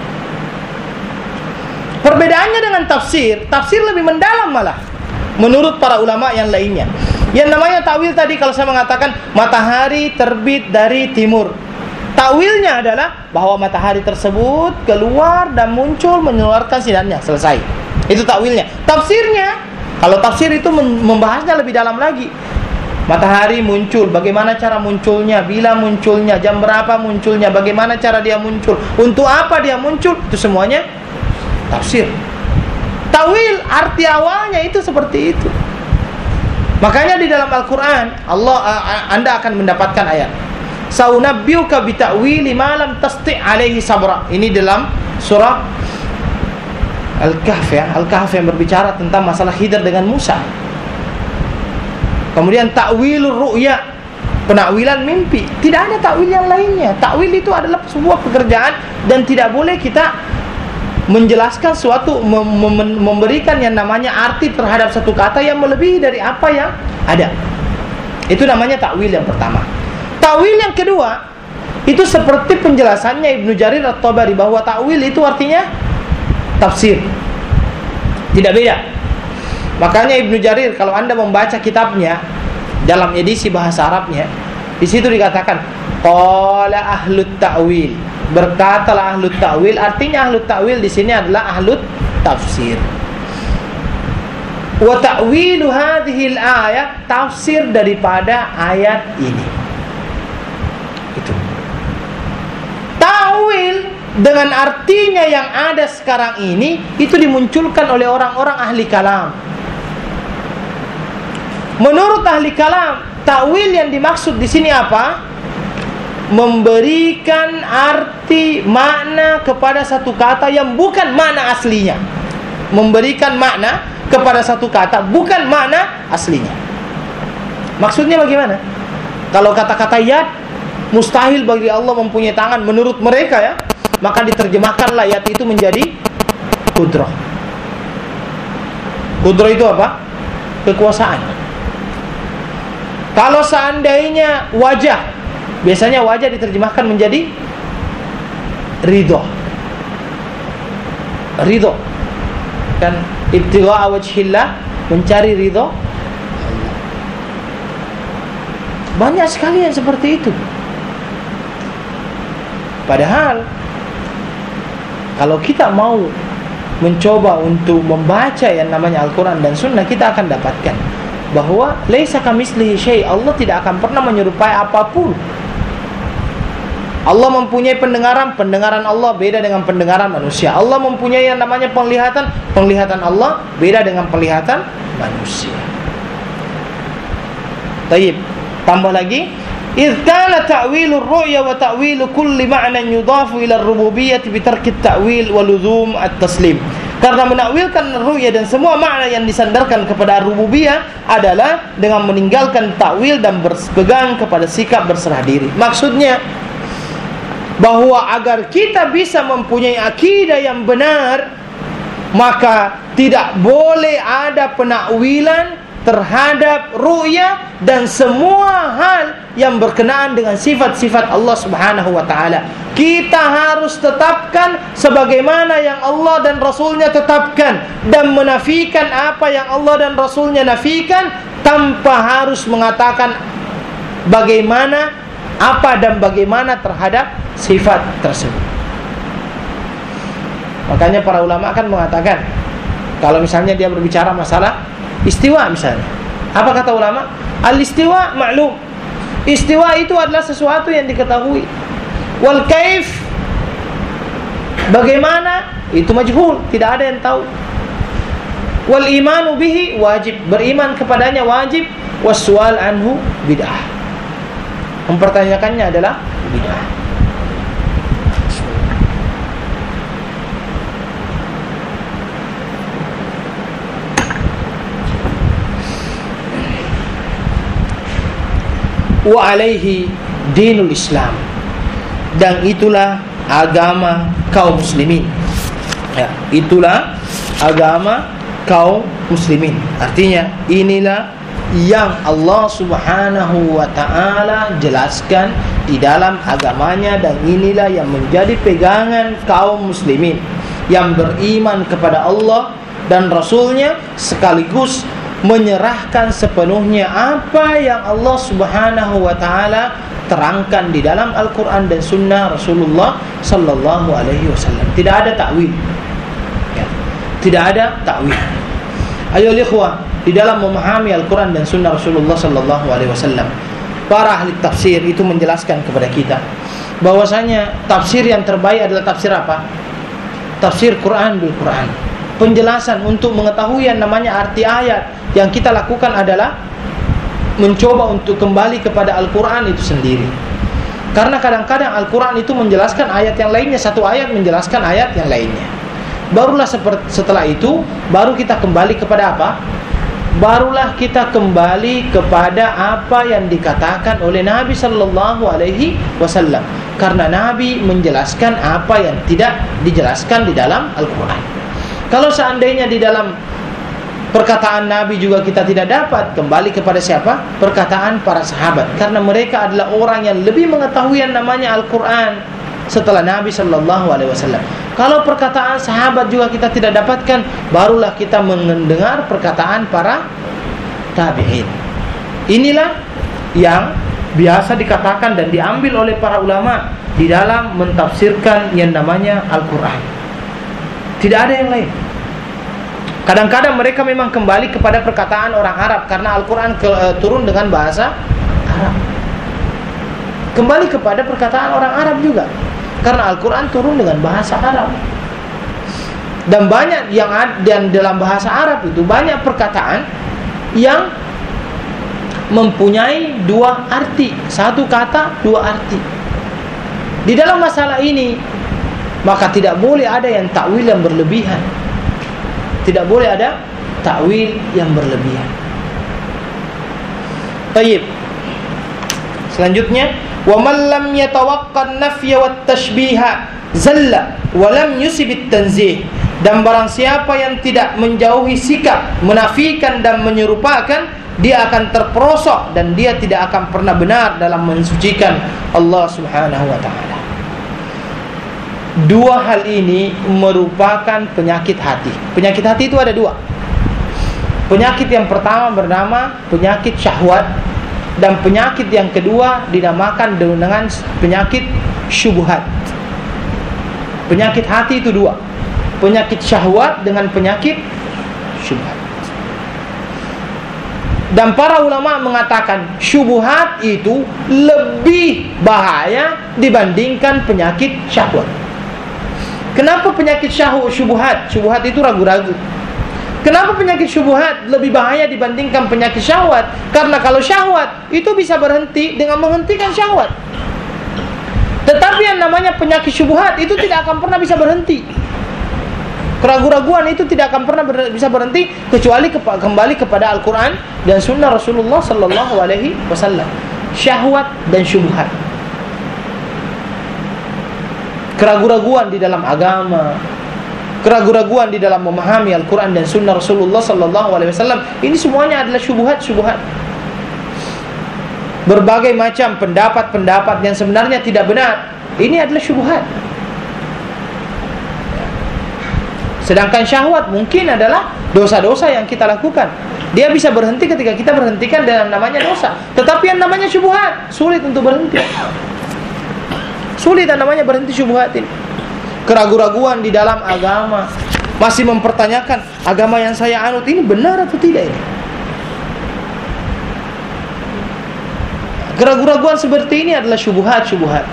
Perbedaannya dengan tafsir, tafsir lebih mendalam malah, menurut para ulama yang lainnya. Yang namanya takwil tadi, kalau saya mengatakan matahari terbit dari timur, takwilnya adalah bahwa matahari tersebut keluar dan muncul mengeluarkan sinarnya. Selesai. Itu takwilnya. Tafsirnya, kalau tafsir itu membahasnya lebih dalam lagi. Matahari muncul, bagaimana cara munculnya, bila munculnya, jam berapa munculnya, bagaimana cara dia muncul, untuk apa dia muncul, itu semuanya tafsir. Takwil arti awalnya itu seperti itu. Makanya di dalam Al-Quran Allah, Anda akan mendapatkan ayat saunabbiuka bita'wili ma lam tasti' alaihi sabra. Ini dalam surah Al-Kahf ya, Al-Kahf yang berbicara tentang masalah Khidir dengan Musa. Kemudian ta'wilur ru'ya, penakwilan mimpi. Tidak ada takwil yang lainnya. Takwil itu adalah sebuah pekerjaan dan tidak boleh kita menjelaskan suatu, mem- mem- memberikan yang namanya arti terhadap satu kata yang melebihi dari apa yang ada. Itu namanya takwil yang pertama. Takwil yang kedua, itu seperti penjelasannya Ibnu Jarir At-Tabari, bahwa takwil itu artinya tafsir. Tidak beda. Makanya Ibnu Jarir, kalau Anda membaca kitabnya dalam edisi bahasa Arabnya, di situ dikatakan qala ahlut ta'wil. Berkatalah ahlut ta'wil. Artinya ahlut ta'wil di sini adalah ahlut tafsir. Wa ta'wilu hadhil ayat, tafsir daripada ayat ini. Itu. Ta'wil dengan artinya yang ada sekarang ini, itu dimunculkan oleh orang-orang ahli kalam. Menurut ahli kalam, ta'wil yang dimaksud di sini apa? Memberikan arti makna kepada satu kata yang bukan makna aslinya. Memberikan makna kepada satu kata bukan makna aslinya. Maksudnya bagaimana? Kalau kata-kata yad, mustahil bagi Allah mempunyai tangan menurut mereka ya. maka diterjemahkanlah ayat itu menjadi qudrah. Qudrah itu apa? Kekuasaan. Kalau seandainya wajah, biasanya wajah diterjemahkan menjadi ridho. Ridho kan, ibtigha wajhillah, mencari ridho. Banyak sekali yang seperti itu. Padahal kalau kita mau mencoba untuk membaca yang namanya Al-Quran dan Sunnah, kita akan dapatkan bahwa laisa kamitslihi syai', Allah tidak akan pernah menyerupai apapun. Allah mempunyai pendengaran, pendengaran Allah beda dengan pendengaran manusia. Allah mempunyai yang namanya penglihatan, penglihatan Allah beda dengan penglihatan manusia. Taib, tambah lagi, idz kana ta'wilur ru'ya wa ta'wilu kulli ma'nan yudafu ila ar-rububiyyah bi tarki at-ta'wil wa luzum at-taslim. Karena menakwilkan ru'ya dan semua makna yang disandarkan kepada rububiyah adalah dengan meninggalkan takwil dan berpegang kepada sikap berserah diri. Maksudnya bahwa agar kita bisa mempunyai akidah yang benar, maka tidak boleh ada penakwilan terhadap ru'ya dan semua hal yang berkenaan dengan sifat-sifat Allah Subhanahu wa taala. Kita harus tetapkan sebagaimana yang Allah dan Rasulnya tetapkan, dan menafikan apa yang Allah dan Rasulnya nafikan tanpa harus mengatakan bagaimana, apa dan bagaimana terhadap sifat tersebut. Makanya para ulama akan mengatakan, kalau misalnya dia berbicara masalah istiwa misalnya, apa kata ulama? Al-istiwa ma'lum. Istiwa itu adalah sesuatu yang diketahui. Wal kaif, bagaimana, itu majhul, tidak ada yang tahu. Wal imanu bihi wajib, beriman kepadanya wajib. Wassual anhu bid'ah, mempertanyakannya adalah bid'ah. Wa alaihi dinul Islam, dan itulah agama kaum muslimin. Ya, itulah agama kaum muslimin. Artinya inilah yang Allah Subhanahu wa ta'ala jelaskan di dalam agamanya, dan inilah yang menjadi pegangan kaum muslimin yang beriman kepada Allah dan Rasulnya, sekaligus menyerahkan sepenuhnya apa yang Allah Subhanahu wa ta'ala terangkan di dalam Al-Quran dan Sunnah Rasulullah Sallallahu Alaihi Wasallam. Tidak ada takwil, ya. Tidak ada takwil. Ayo ikhwah, di dalam memahami Al-Quran dan Sunnah Rasulullah Sallallahu Alaihi Wasallam, para ahli tafsir itu menjelaskan kepada kita bahwasanya tafsir yang terbaik adalah tafsir apa? Tafsir Quran bil Quran. Penjelasan untuk mengetahui yang namanya arti ayat, yang kita lakukan adalah mencoba untuk kembali kepada Al-Quran itu sendiri. Karena kadang-kadang Al-Quran itu menjelaskan ayat yang lainnya, satu ayat menjelaskan ayat yang lainnya. Barulah setelah itu, baru kita kembali kepada apa? Barulah kita kembali kepada apa yang dikatakan oleh Nabi Sallallahu Alaihi Wasallam. Karena Nabi menjelaskan apa yang tidak dijelaskan di dalam Al-Quran. Kalau seandainya di dalam perkataan Nabi juga kita tidak dapat, kembali kepada siapa? Perkataan para sahabat. Karena mereka adalah orang yang lebih mengetahui yang namanya Al-Quran setelah Nabi Sallallahu Alaihi Wasallam. Kalau perkataan sahabat juga kita tidak dapatkan, barulah kita mendengar perkataan para tabi'in. Inilah yang biasa dikatakan dan diambil oleh para ulama di dalam mentafsirkan yang namanya Al-Quran. Tidak ada yang lain. Kadang-kadang mereka memang kembali kepada perkataan orang Arab, karena Al-Quran ke, uh, turun dengan bahasa Arab. Kembali kepada perkataan orang Arab juga, karena Al-Quran turun dengan bahasa Arab. Dan banyak yang ada, dan dalam bahasa Arab itu banyak perkataan yang mempunyai dua arti, satu kata dua arti. Di dalam masalah ini, maka tidak boleh ada yang takwil yang berlebihan. Tidak boleh ada takwil yang berlebihan. Tayyib. Selanjutnya, Wa man lam yatawaqqan nafya wat tashbiha zalla wa lam yusibit tanzih. Dan barang siapa yang tidak menjauhi sikap menafikan dan menyerupakan, dia akan terperosok dan dia tidak akan pernah benar dalam mensucikan Allah Subhanahu wa taala. Dua hal ini merupakan penyakit hati. Penyakit hati itu ada dua. Penyakit yang pertama bernama penyakit syahwat, dan penyakit yang kedua dinamakan dengan penyakit syubhat. Penyakit hati itu dua. Penyakit syahwat dengan penyakit syubhat. Dan para ulama mengatakan syubhat itu lebih bahaya dibandingkan penyakit syahwat. Kenapa penyakit syahwat syubhat? Syubhat itu ragu-ragu. Kenapa penyakit syubhat lebih bahaya dibandingkan penyakit syahwat? Karena kalau syahwat itu bisa berhenti dengan menghentikan syahwat. Tetapi yang namanya penyakit syubhat itu tidak akan pernah bisa berhenti. Keraguan-raguan itu tidak akan pernah ber- bisa berhenti kecuali kepa- kembali kepada Al-Quran dan Sunnah Rasulullah Sallallahu Alaihi Wasallam. Syahwat dan syubhat. Keraguan-raguan di dalam agama, keraguan-raguan di dalam memahami Al-Quran dan Sunnah Rasulullah Sallallahu Alaihi Wasallam, ini semuanya adalah syubhat-syubhat. Berbagai macam pendapat-pendapat yang sebenarnya tidak benar, ini adalah syubhat. Sedangkan syahwat mungkin adalah dosa-dosa yang kita lakukan. Dia bisa berhenti ketika kita berhentikan dengan namanya dosa. Tetapi yang namanya syubhat sulit untuk berhenti. Sulit yang namanya berhenti syubhat ini. Keraguan-raguan di dalam agama, masih mempertanyakan agama yang saya anut ini benar atau tidak ini. Keraguan-raguan seperti ini adalah syubhat-syubhat.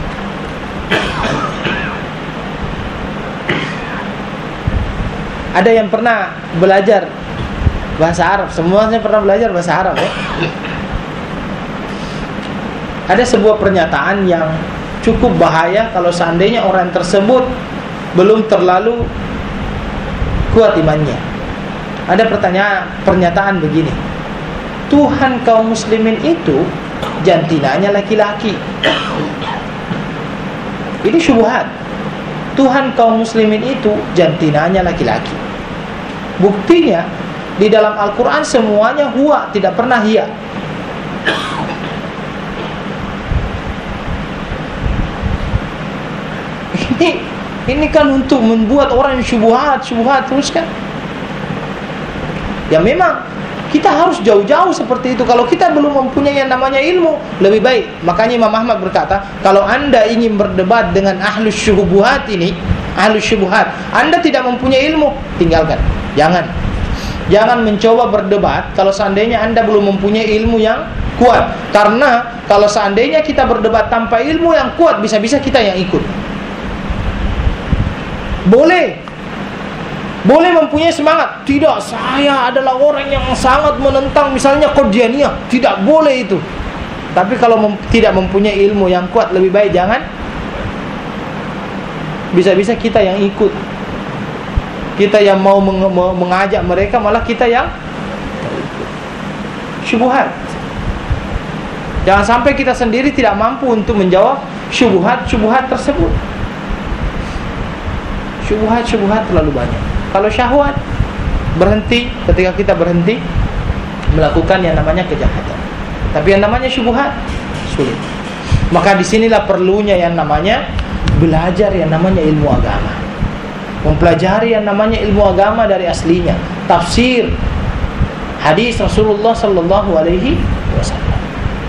Ada yang pernah belajar bahasa Arab? Semuanya pernah belajar bahasa Arab ya? Ada sebuah pernyataan yang cukup bahaya kalau seandainya orang tersebut belum terlalu kuat imannya. Ada pertanyaan, pernyataan begini: Tuhan kaum muslimin itu jantinanya laki-laki. Ini syubhat. Tuhan kaum muslimin itu jantinanya laki-laki. Buktinya di dalam Al-Quran semuanya huwa, tidak pernah hiya. Ini ini kan untuk membuat orang syubhat, syubhat terus kan. Ya memang kita harus jauh-jauh seperti itu. Kalau kita belum mempunyai yang namanya ilmu, lebih baik. Makanya Imam Ahmad berkata, kalau anda ingin berdebat dengan ahlus syubuhat ini, ahlus syubuhat, anda tidak mempunyai ilmu, tinggalkan. Jangan Jangan mencoba berdebat kalau seandainya anda belum mempunyai ilmu yang kuat. Karena kalau seandainya kita berdebat tanpa ilmu yang kuat, bisa-bisa kita yang ikut. Boleh Boleh mempunyai semangat. Tidak, saya adalah orang yang sangat menentang misalnya Qadianiyah. Tidak boleh itu. Tapi kalau mem- tidak mempunyai ilmu yang kuat, lebih baik jangan. Bisa-bisa kita yang ikut. Kita yang mau meng- mengajak mereka, malah kita yang syubhat. Jangan sampai kita sendiri tidak mampu untuk menjawab syubhat-syubhat tersebut. Syubhat-syubhat terlalu banyak. Kalau syahwat, berhenti ketika kita berhenti melakukan yang namanya kejahatan. Tapi yang namanya syubhat sulit. Maka disinilah perlunya yang namanya belajar yang namanya ilmu agama. Mempelajari yang namanya ilmu agama dari aslinya, tafsir hadis Rasulullah sallallahu alaihi wasallam.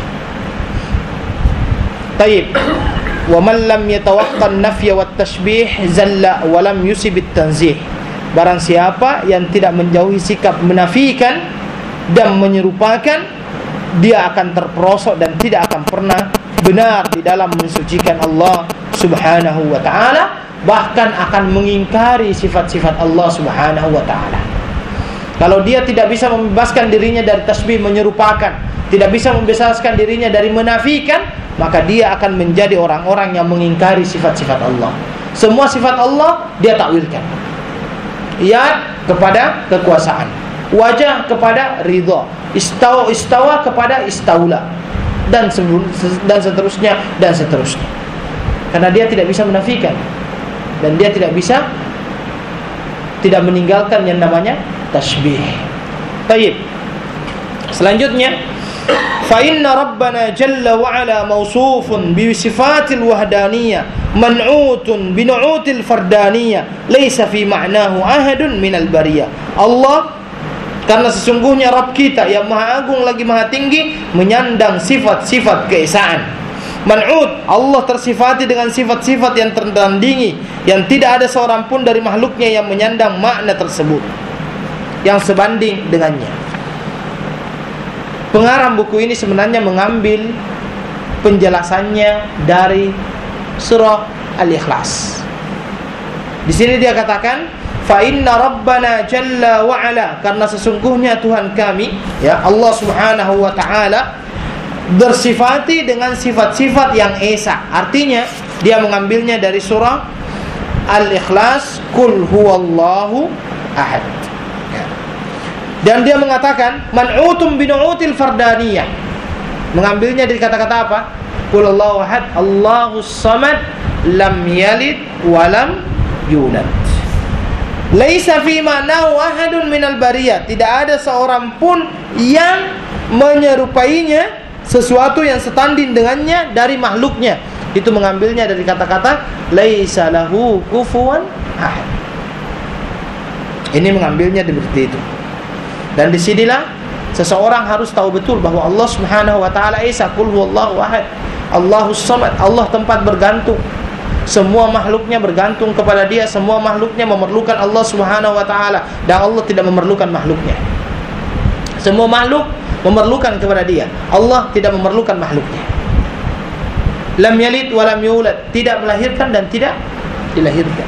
Taib. Wa man lam yatawaqqa an-nafya wat tashbih zalla wa lam yusib at-tanzih. Barang siapa yang tidak menjauhi sikap menafikan dan menyerupakan, dia akan terperosok dan tidak akan pernah benar di dalam mensucikan Allah Subhanahu wa ta'ala, bahkan akan mengingkari sifat-sifat Allah Subhanahu wa ta'ala. Kalau dia tidak bisa membebaskan dirinya dari tasbih menyerupakan, tidak bisa membebaskan dirinya dari menafikan, maka dia akan menjadi orang-orang yang mengingkari sifat-sifat Allah. Semua sifat Allah dia takwilkan. Yad kepada kekuasaan, wajah kepada ridha, istawa istawa kepada istaula, dan dan seterusnya dan seterusnya. Karena dia tidak bisa menafikan dan dia tidak bisa tidak meninggalkan yang namanya tasbih. Baik. Selanjutnya, fa inna rabbana jalla wa ala mawsufun bi sifatil wahdaniyah man'utun bi nu'util fardaniyah laysa fi ma'nahu ahadun minal bariyah. Allah, karena sesungguhnya Rabb kita yang maha agung lagi maha tinggi menyandang sifat-sifat keesaan. Man'ut, Allah tersifati dengan sifat-sifat yang tertandingi, yang tidak ada seorang pun dari makhluknya yang menyandang makna tersebut, yang sebanding dengannya. Pengarang buku ini sebenarnya mengambil penjelasannya dari surah Al-Ikhlas. Di sini dia katakan, fa inna rabbana jalla wa ala, karena sesungguhnya Tuhan kami, ya Allah Subhanahu wa taala, bersifati dengan sifat-sifat yang esa. Artinya dia mengambilnya dari surah Al-Ikhlas, Qul huwallahu ahad. Ya. Dan dia mengatakan man'utum binu'util fardaniyah, mengambilnya dari kata-kata apa? Qul huwallahu ahad, Allahus samad, lam yalid walam yulad. Laisa fi ma'nahu ahadun minal bariyah, tidak ada seorang pun yang menyerupainya, sesuatu yang setanding dengannya dari makhluknya. Itu mengambilnya dari kata-kata laisa lahu kufuwan ahad. Ini mengambilnya seperti itu. Dan disinilah seseorang harus tahu betul bahwa Allah Subhanahu wa taala esa, qul huwallahu ahad, Allahus samad. Allah tempat bergantung. Semua makhluknya bergantung kepada Dia, semua makhluknya memerlukan Allah Subhanahu wa taala, dan Allah tidak memerlukan makhluknya. Semua makhluk memerlukan kepada Dia, Allah tidak memerlukan makhluknya. Lam yalid wa lam yulad, tidak melahirkan dan tidak dilahirkan.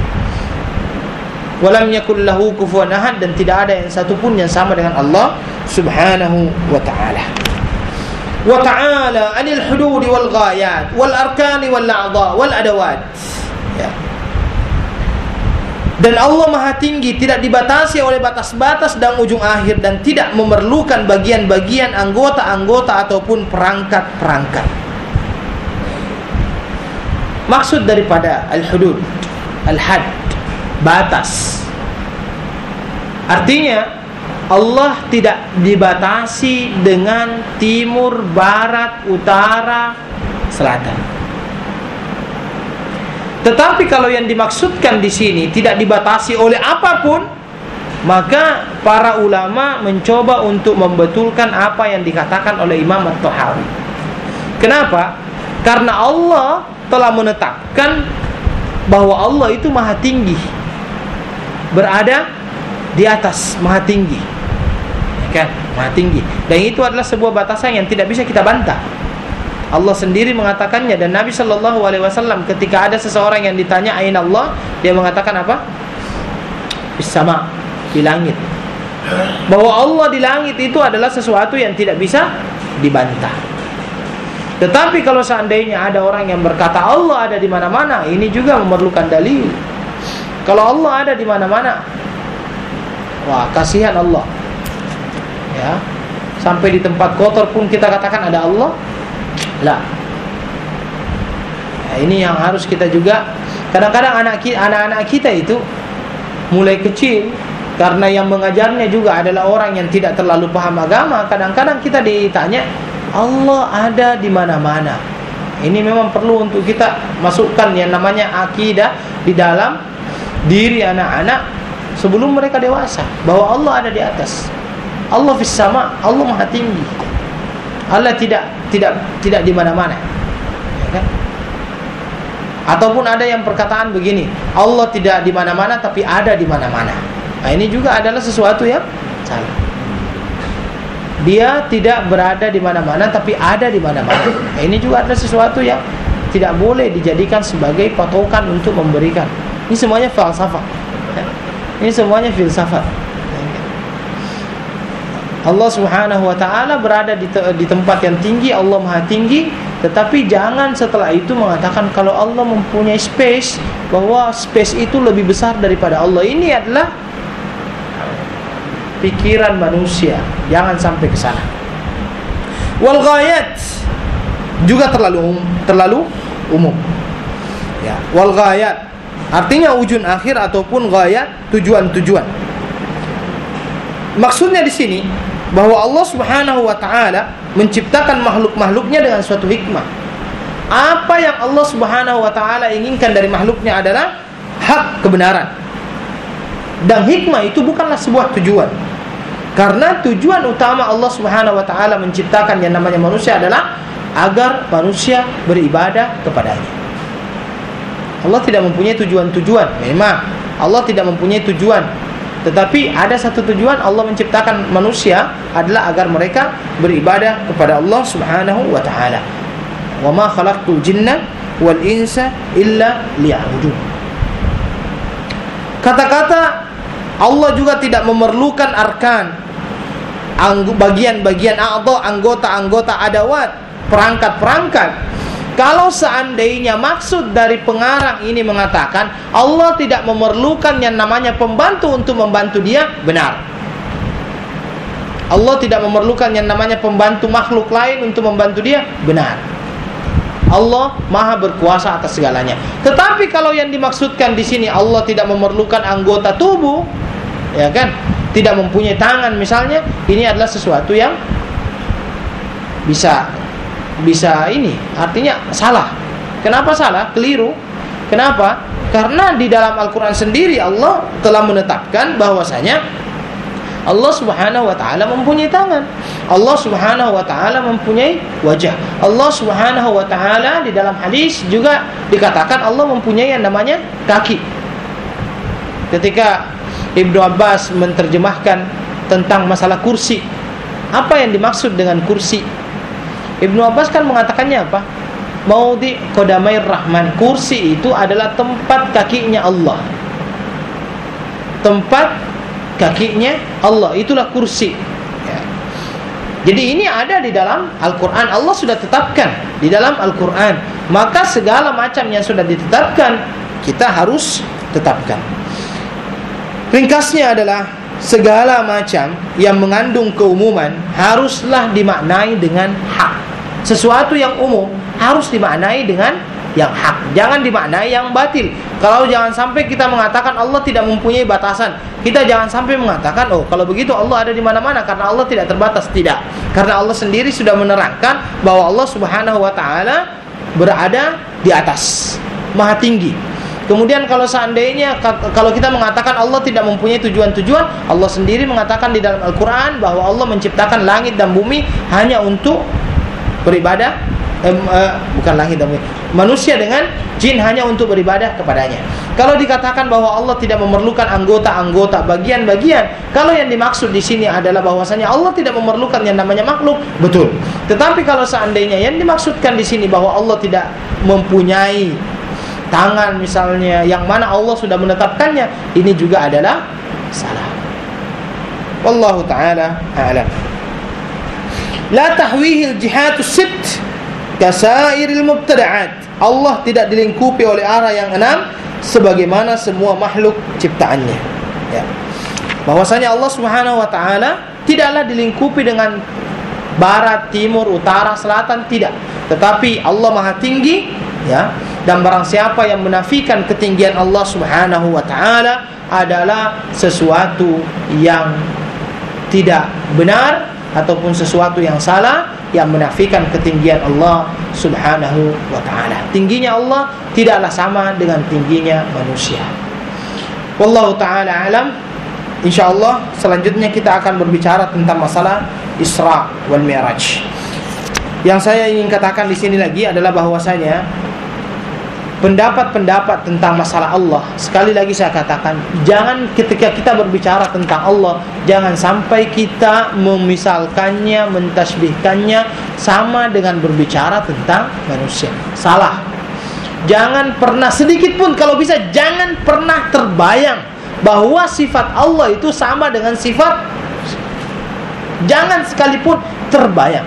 Wa lam yakul lahu kufuwan ahad, dan tidak ada yang satu pun yang sama dengan Allah Subhanahu wa taala. Wa ta'ala 'anil hudud wal ghayat wal arkan wal a'dha wal adawat. Ya. Dan Allah maha tinggi, tidak dibatasi oleh batas-batas dan ujung akhir, dan tidak memerlukan bagian-bagian anggota-anggota ataupun perangkat-perangkat. Maksud daripada al-hudud, al-had, batas, artinya Allah tidak dibatasi dengan timur, barat, utara, selatan. Tetapi kalau yang dimaksudkan di sini tidak dibatasi oleh apapun, maka para ulama mencoba untuk membetulkan apa yang dikatakan oleh Imam At-Tahawi. Kenapa? Karena Allah telah menetapkan bahwa Allah itu maha tinggi, berada di atas, maha tinggi, ya kan? Maha tinggi. Dan itu adalah sebuah batasan yang tidak bisa kita bantah. Allah sendiri mengatakannya, dan Nabi Shallallahu Alaihi Wasallam ketika ada seseorang yang ditanya aina Allah, dia mengatakan apa? Bis sama, di langit. Bahwa Allah di langit itu adalah sesuatu yang tidak bisa dibantah. Tetapi kalau seandainya ada orang yang berkata Allah ada di mana-mana, ini juga memerlukan dalil. Kalau Allah ada di mana-mana, wah kasihan Allah. Ya, sampai di tempat kotor pun kita katakan ada Allah. Lah, nah, ini yang harus kita juga. Kadang-kadang anak anak-anak kita itu mulai kecil, karena yang mengajarnya juga adalah orang yang tidak terlalu paham agama. Kadang-kadang kita ditanya Allah ada di mana-mana. Ini memang perlu untuk kita masukkan yang namanya akidah di dalam diri anak-anak sebelum mereka dewasa, bahwa Allah ada di atas. Allah fis sama, Allah maha tinggi. Allah tidak tidak tidak di mana-mana, ya kan? Ataupun ada yang perkataan begini, Allah tidak di mana-mana tapi ada di mana-mana. Nah, ini juga adalah sesuatu yang salah. Dia tidak berada di mana-mana tapi ada di mana-mana. Nah, ini juga adalah sesuatu yang tidak boleh dijadikan sebagai patokan untuk memberikan. Ini semuanya falsafah. Ini semuanya filsafat. Allah Subhanahu wa taala berada di, te- di tempat yang tinggi, Allah maha tinggi, tetapi jangan setelah itu mengatakan kalau Allah mempunyai space, bahwa space itu lebih besar daripada Allah. Ini adalah pikiran manusia. Jangan sampai ke sana. Wal ghayat juga terlalu umum, terlalu umum. Ya, wal ghayat artinya ujung akhir ataupun ghayat, tujuan-tujuan. Maksudnya di sini bahwa Allah Subhanahu wa taala menciptakan makhluk-makhluknya dengan suatu hikmah. Apa yang Allah Subhanahu wa taala inginkan dari makhluknya adalah hak, kebenaran. Dan hikmah itu bukanlah sebuah tujuan. Karena tujuan utama Allah Subhanahu wa taala menciptakan yang namanya manusia adalah agar manusia beribadah kepadanya. Allah tidak mempunyai tujuan-tujuan. Memang Allah tidak mempunyai tujuan, tetapi ada satu tujuan Allah menciptakan manusia adalah agar mereka beribadah kepada Allah Subhanahu wa taala. Wa ma khalaqtul jinna wal insa illa liya'budun. Kata-kata Allah juga tidak memerlukan arkan, bagian-bagian a'dha, anggota-anggota adawat, perangkat-perangkat. Kalau seandainya maksud dari pengarang ini mengatakan Allah tidak memerlukan yang namanya pembantu untuk membantu dia, benar. Allah tidak memerlukan yang namanya pembantu makhluk lain untuk membantu dia, benar. Allah Maha berkuasa atas segalanya. Tetapi kalau yang dimaksudkan di sini Allah tidak memerlukan anggota tubuh, ya kan? Tidak mempunyai tangan misalnya, ini adalah sesuatu yang bisa bisa ini artinya salah. Kenapa salah? Keliru. Kenapa? Karena di dalam Al-Quran sendiri Allah telah menetapkan bahwasanya Allah Subhanahu wa taala mempunyai tangan, Allah Subhanahu wa taala mempunyai wajah, Allah Subhanahu wa taala di dalam hadis juga dikatakan Allah mempunyai yang namanya kaki. Ketika Ibnu Abbas menerjemahkan tentang masalah kursi, apa yang dimaksud dengan kursi? Ibnu Abbas kan mengatakannya apa? Maudhi qadamair rahman. Kursi itu adalah tempat kakinya Allah. Tempat kakinya Allah, itulah kursi. Ya. Jadi ini ada di dalam Al-Quran. Allah sudah tetapkan di dalam Al-Quran. Maka segala macam yang sudah ditetapkan kita harus tetapkan. Ringkasnya adalah segala macam yang mengandung keumuman haruslah dimaknai dengan hak. Sesuatu yang umum harus dimaknai dengan yang hak, jangan dimaknai yang batil. Kalau jangan sampai kita mengatakan Allah tidak mempunyai batasan, kita jangan sampai mengatakan oh kalau begitu Allah ada di mana-mana karena Allah tidak terbatas. Tidak, karena Allah sendiri sudah menerangkan bahwa Allah Subhanahu wa taala berada di atas, maha tinggi. Kemudian kalau seandainya kalau kita mengatakan Allah tidak mempunyai tujuan-tujuan, Allah sendiri mengatakan di dalam Al-Quran bahwa Allah menciptakan langit dan bumi hanya untuk beribadah, eh, eh, bukan langit dan bumi, manusia dengan jin hanya untuk beribadah kepadanya. Kalau dikatakan bahwa Allah tidak memerlukan anggota-anggota, bagian-bagian, kalau yang dimaksud di sini adalah bahwasanya Allah tidak memerlukan yang namanya makhluk, betul. Tetapi kalau seandainya yang dimaksudkan di sini bahwa Allah tidak mempunyai tangan misalnya, yang mana Allah sudah menetapkannya, ini juga adalah salah. Wallahu ta'ala a'lam. La tahwihil jihatus sitt kasairil mubtada'at. Allah tidak dilingkupi oleh arah yang enam sebagaimana semua makhluk ciptaannya. Ya. Bahwasanya Allah Subhanahu wa taala tidaklah dilingkupi dengan barat, timur, utara, selatan, tidak. Tetapi Allah Maha tinggi, ya. Dan barang siapa yang menafikan ketinggian Allah Subhanahu wa taala adalah sesuatu yang tidak benar ataupun sesuatu yang salah, yang menafikan ketinggian Allah Subhanahu wa taala. Tingginya Allah tidaklah sama dengan tingginya manusia. Wallahu taala alam. Insyaallah selanjutnya kita akan berbicara tentang masalah Isra wal Mi'raj. Yang saya ingin katakan di sini lagi adalah bahwasanya pendapat-pendapat tentang masalah Allah, sekali lagi saya katakan, jangan ketika kita berbicara tentang Allah, jangan sampai kita memisalkannya, mentasbihkannya sama dengan berbicara tentang manusia. Salah. Jangan pernah, sedikit pun kalau bisa, jangan pernah terbayang bahwa sifat Allah itu sama dengan sifat, jangan sekalipun terbayang.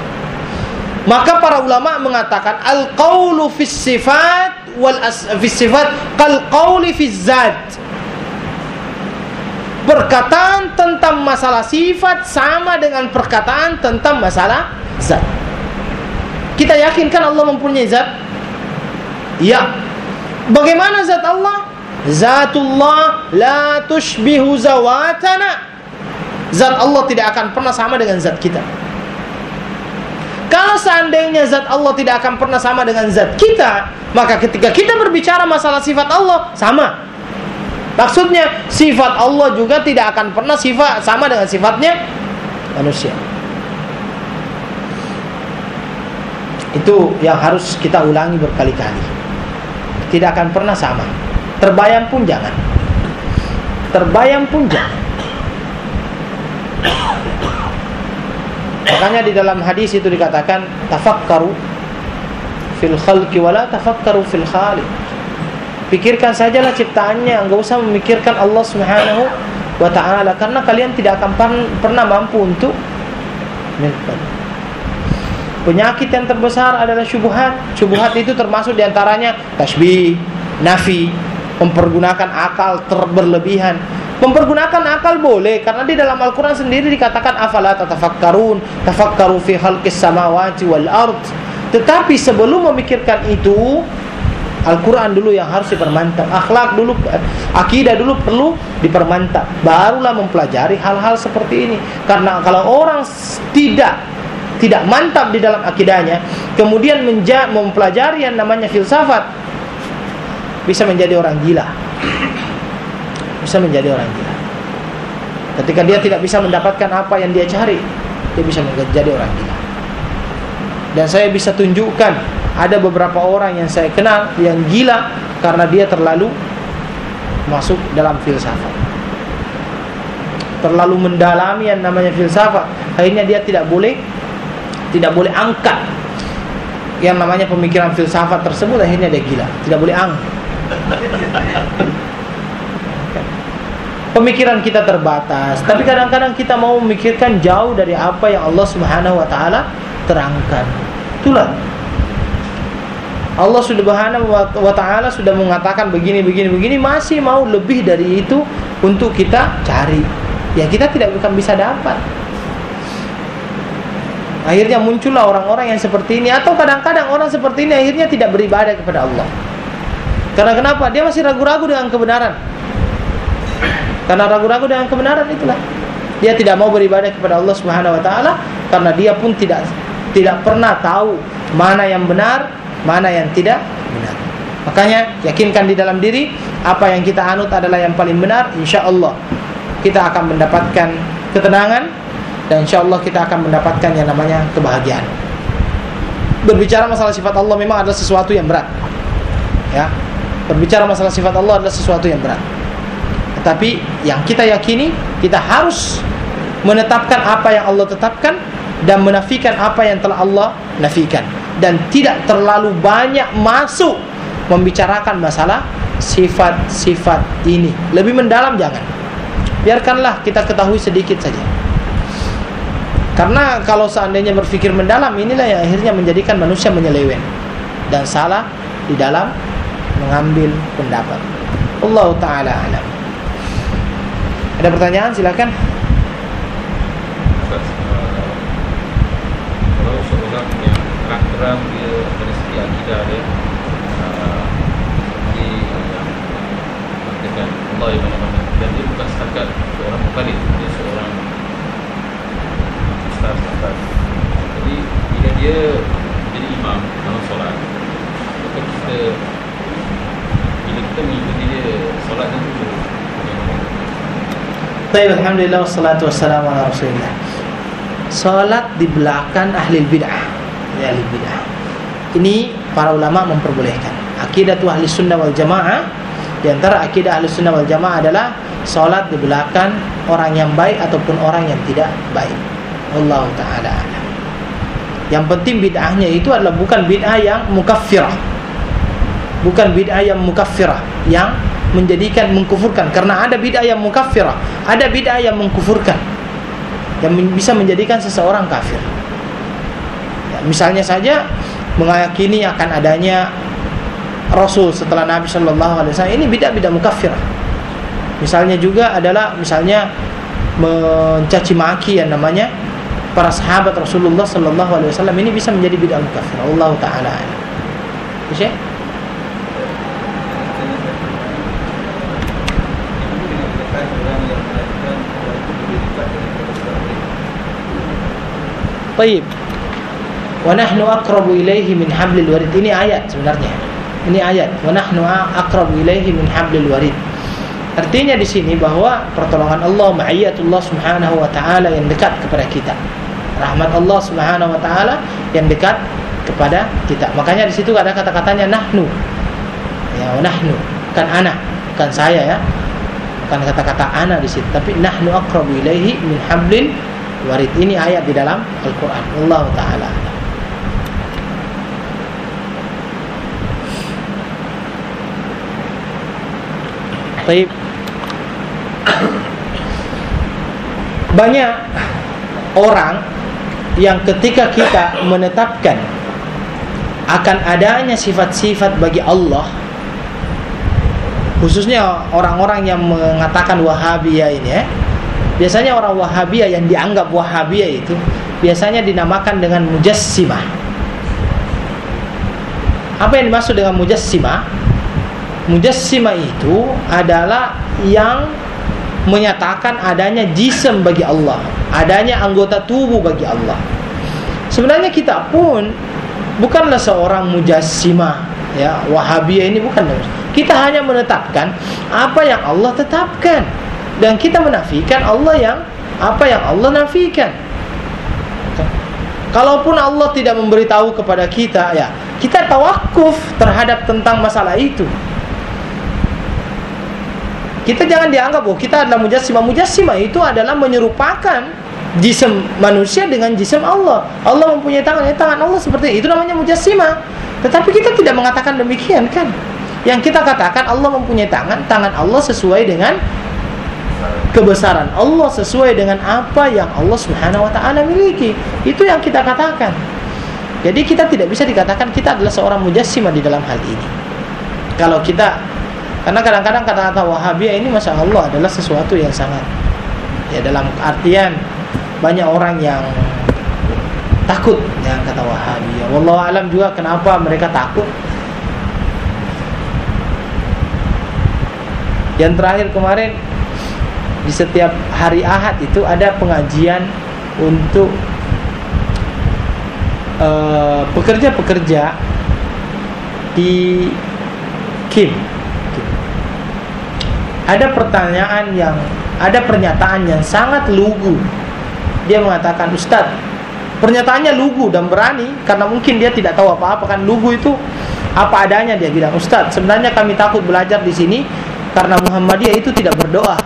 Maka para ulama mengatakan al-qaulu fis sifat wal fis sifat kal qauli fiz zat. perkataan tentang masalah sifat sama dengan perkataan tentang masalah zat. Kita yakinkan Allah mempunyai zat? Ya. Bagaimana zat Allah? Zatullah la tushbihu zawatana. Zat Allah tidak akan pernah sama dengan zat kita. Kalau seandainya zat Allah tidak akan pernah sama dengan zat kita, maka ketika kita berbicara masalah sifat Allah, sama. Maksudnya sifat Allah juga tidak akan pernah sifat sama dengan sifatnya manusia. Itu yang harus kita ulangi berkali-kali. Tidak akan pernah sama. Terbayang pun jangan. Terbayang pun jangan. Makanya di dalam hadis itu dikatakan tafakkaru fil khalqi wala tafakkaru fil khaliq. Pikirkan sajalah ciptaannya, enggak usah memikirkan Allah Subhanahu wa ta'ala, karena kalian tidak akan pernah mampu untuk menyebabkan. Penyakit yang terbesar adalah syubhat. Syubhat itu termasuk diantaranya tasbih, nafi, mempergunakan akal terberlebihan. Mempergunakan akal boleh, karena di dalam Al-Quran sendiri dikatakan afala tatafakkarun, tafakkaru fi khalqis samawati wal ard. Tetapi sebelum memikirkan itu, Al-Quran dulu yang harus dipermantap, akhlak dulu, akidah dulu perlu dipermantap, barulah mempelajari hal-hal seperti ini. Karena kalau orang tidak tidak mantap di dalam akidahnya, kemudian menja- mempelajari yang namanya filsafat, bisa menjadi orang gila. Bisa menjadi orang gila. Ketika dia tidak bisa mendapatkan apa yang dia cari, dia bisa menjadi orang gila. Dan saya bisa tunjukkan ada beberapa orang yang saya kenal yang gila karena dia terlalu masuk dalam filsafat, terlalu mendalami yang namanya filsafat. Akhirnya dia tidak boleh tidak boleh angkat yang namanya pemikiran filsafat tersebut. Akhirnya dia gila, tidak boleh angkat. Pemikiran kita terbatas, tapi kadang-kadang kita mau memikirkan jauh dari apa yang Allah Subhanahu wa ta'ala terangkan. Itulah Allah Subhanahu wa ta'ala sudah mengatakan begini, begini, begini, masih mau lebih dari itu untuk kita cari. Ya kita tidak akan bisa dapat. Akhirnya muncullah orang-orang yang seperti ini. Atau kadang-kadang orang seperti ini akhirnya tidak beribadah kepada Allah. Karena kenapa? Dia masih ragu-ragu dengan kebenaran. Karena ragu-ragu dengan kebenaran itulah dia tidak mau beribadah kepada Allah Subhanahu wa ta'ala, karena dia pun tidak tidak pernah tahu mana yang benar, mana yang tidak benar. Makanya yakinkan di dalam diri apa yang kita anut adalah yang paling benar. InsyaAllah kita akan mendapatkan ketenangan, dan insyaAllah kita akan mendapatkan yang namanya kebahagiaan. Berbicara masalah sifat Allah memang adalah sesuatu yang berat, ya. Berbicara masalah sifat Allah adalah sesuatu yang berat. Tetapi yang kita yakini, kita harus menetapkan apa yang Allah tetapkan dan menafikan apa yang telah Allah nafikan, dan tidak terlalu banyak masuk membicarakan masalah sifat-sifat ini. Lebih mendalam jangan. Biarkanlah kita ketahui sedikit saja. Karena kalau seandainya berpikir mendalam, inilah yang akhirnya menjadikan manusia menyeleweng dan salah di dalam mengambil pendapat. Allah Ta'ala alam. Ada pertanyaan? Silakan. Kalau seorang yang terang-terang dia dari segi akidah dia di dengan Allah yang mana-mana, dan dia bukan setakat seorang mukallid, dia seorang ustaz ustaz. Jadi bila dia menjadi imam dalam solat, maka kita bila kita mengikuti dia solat itu. Baik, alhamdulillah wassalatu wassalamu ala Rasulillah. Salat di belakang ahli bid'ah, ya, ahli bid'ah. Ini para ulama memperbolehkan. Akidah ahli sunnah wal jamaah, di antara akidah ahli sunnah wal jamaah adalah salat di belakang orang yang baik ataupun orang yang tidak baik. Allah Ta'ala alam. Yang penting bid'ahnya itu adalah bukan bid'ah yang mukaffirah, bukan bid'ah yang mukaffirah yang menjadikan mengkufurkan. Karena ada bid'ah yang mukaffirah, ada bid'ah yang mengkufurkan, yang bisa menjadikan seseorang kafir. Ya, misalnya saja meyakini akan adanya Rasul setelah Nabi Shallallahu Alaihi Wasallam, ini bid'ah bid'ah mukaffirah. Misalnya juga adalah misalnya mencaci maki yang namanya para sahabat Rasulullah sallallahu alaihi wasallam, ini bisa menjadi bid'ah mukaffirah. Allah taala. Bisa? Baik. Wa nahnu aqrabu ilaihi min hablil warid. Ini ayat sebenarnya. Ini ayat. Wa nahnu aqrabu ilaihi min hablil warid. Artinya di sini bahwa pertolongan Allah, ma'iyatullah subhanahu wa ta'ala yang dekat kepada kita. Rahmat Allah subhanahu wa ta'ala yang dekat kepada kita. Makanya di situ ada kata-katanya nahnu. Ya, wa nahnu. Bukan ana, bukan saya ya. Bukan kata-kata ana di situ, tapi nahnu aqrabu ilaihi min hablil warid. Ini ayat di dalam Al-Qur'an. Allah taala. Baik. Banyak orang yang ketika kita menetapkan akan adanya sifat-sifat bagi Allah, khususnya orang-orang yang mengatakan Wahabiyah ini ya, biasanya orang Wahabiyah yang dianggap Wahabiyah itu biasanya dinamakan dengan Mujassimah. Apa yang dimaksud dengan Mujassimah? Mujassimah itu adalah yang menyatakan adanya jism bagi Allah, adanya anggota tubuh bagi Allah. Sebenarnya kita pun bukanlah seorang Mujassimah ya, Wahabiyah ini bukan. Kita hanya menetapkan apa yang Allah tetapkan, dan kita menafikan Allah yang apa yang Allah nafikan. Kalaupun Allah tidak memberitahu kepada kita, ya kita tawakuf terhadap tentang masalah itu. Kita jangan dianggap, oh kita adalah mujassimah. Mujassimah itu adalah menyerupakan jism manusia dengan jism Allah. Allah mempunyai tangan, ya tangan Allah seperti itu, namanya mujassimah. Tetapi kita tidak mengatakan demikian kan. Yang kita katakan Allah mempunyai tangan, tangan Allah sesuai dengan kebesaran Allah, sesuai dengan apa yang Allah Subhanahu wa taala miliki. Itu yang kita katakan. Jadi kita tidak bisa dikatakan kita adalah seorang mujassimah di dalam hal ini. Kalau kita, karena kadang-kadang kata-kata Wahabiyah ini Masya Allah adalah sesuatu yang sangat, ya dalam artian banyak orang yang takut dengan kata Wahabiyah. Wallahu alam juga kenapa mereka takut. Yang terakhir kemarin, di setiap hari Ahad itu ada pengajian untuk uh, pekerja-pekerja di Kim. Ada pertanyaan yang, ada pernyataan yang sangat lugu. Dia mengatakan, Ustaz, pernyataannya lugu dan berani, karena mungkin dia tidak tahu apa-apa kan. Lugu itu apa adanya. Dia bilang, Ustaz, sebenarnya kami takut belajar di sini karena Muhammadiyah itu tidak berdoa.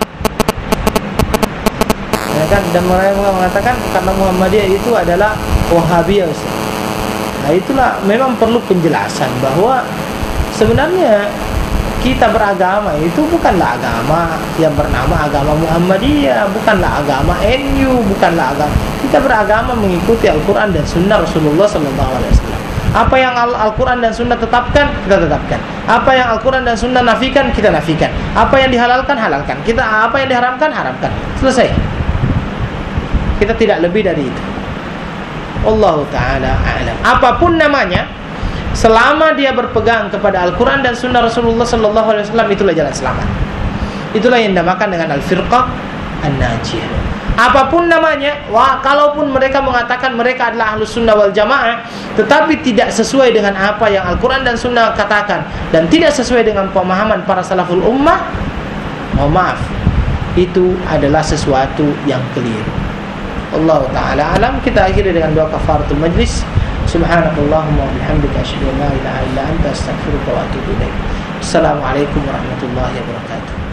Ya kan? Dan mereka mengatakan karena Muhammadiyah itu adalah Wahabiyah, Ustaz. Nah itulah memang perlu penjelasan bahwa sebenarnya kita beragama itu bukanlah agama yang bernama agama Muhammadiyah, bukanlah agama N U, bukanlah agama. Kita beragama mengikuti Al-Quran dan Sunnah Rasulullah Sallallahu Alaihi Wasallam. Apa yang Al-Quran dan Sunnah tetapkan, kita tetapkan. Apa yang Al-Quran dan Sunnah nafikan, kita nafikan. Apa yang dihalalkan, halalkan. Kita apa yang diharamkan, haramkan. Selesai. Kita tidak lebih dari itu. Allahu Ta'ala a'lam. Apapun namanya, selama dia berpegang kepada Al-Quran dan Sunnah Rasulullah Sallallahu Alaihi Wasallam, itulah jalan selamat. Itulah yang dinamakan dengan Al-Firqah An-Najiyah. Apapun namanya, wah, kalaupun mereka mengatakan mereka adalah Ahlus Sunnah wal Jamaah, tetapi tidak sesuai dengan apa yang Al-Quran dan Sunnah katakan, dan tidak sesuai dengan pemahaman para salaful ummah, mohon maaf, itu adalah sesuatu yang keliru. Allah Ta'ala alam. Kita akhiri dengan doa kafaratul majlis. Subhanakallahumma wa bihamdika asyhadu an la ilaha illa anta astaghfiruka wa atubu ilaik. Assalamualaikum warahmatullahi wabarakatuh.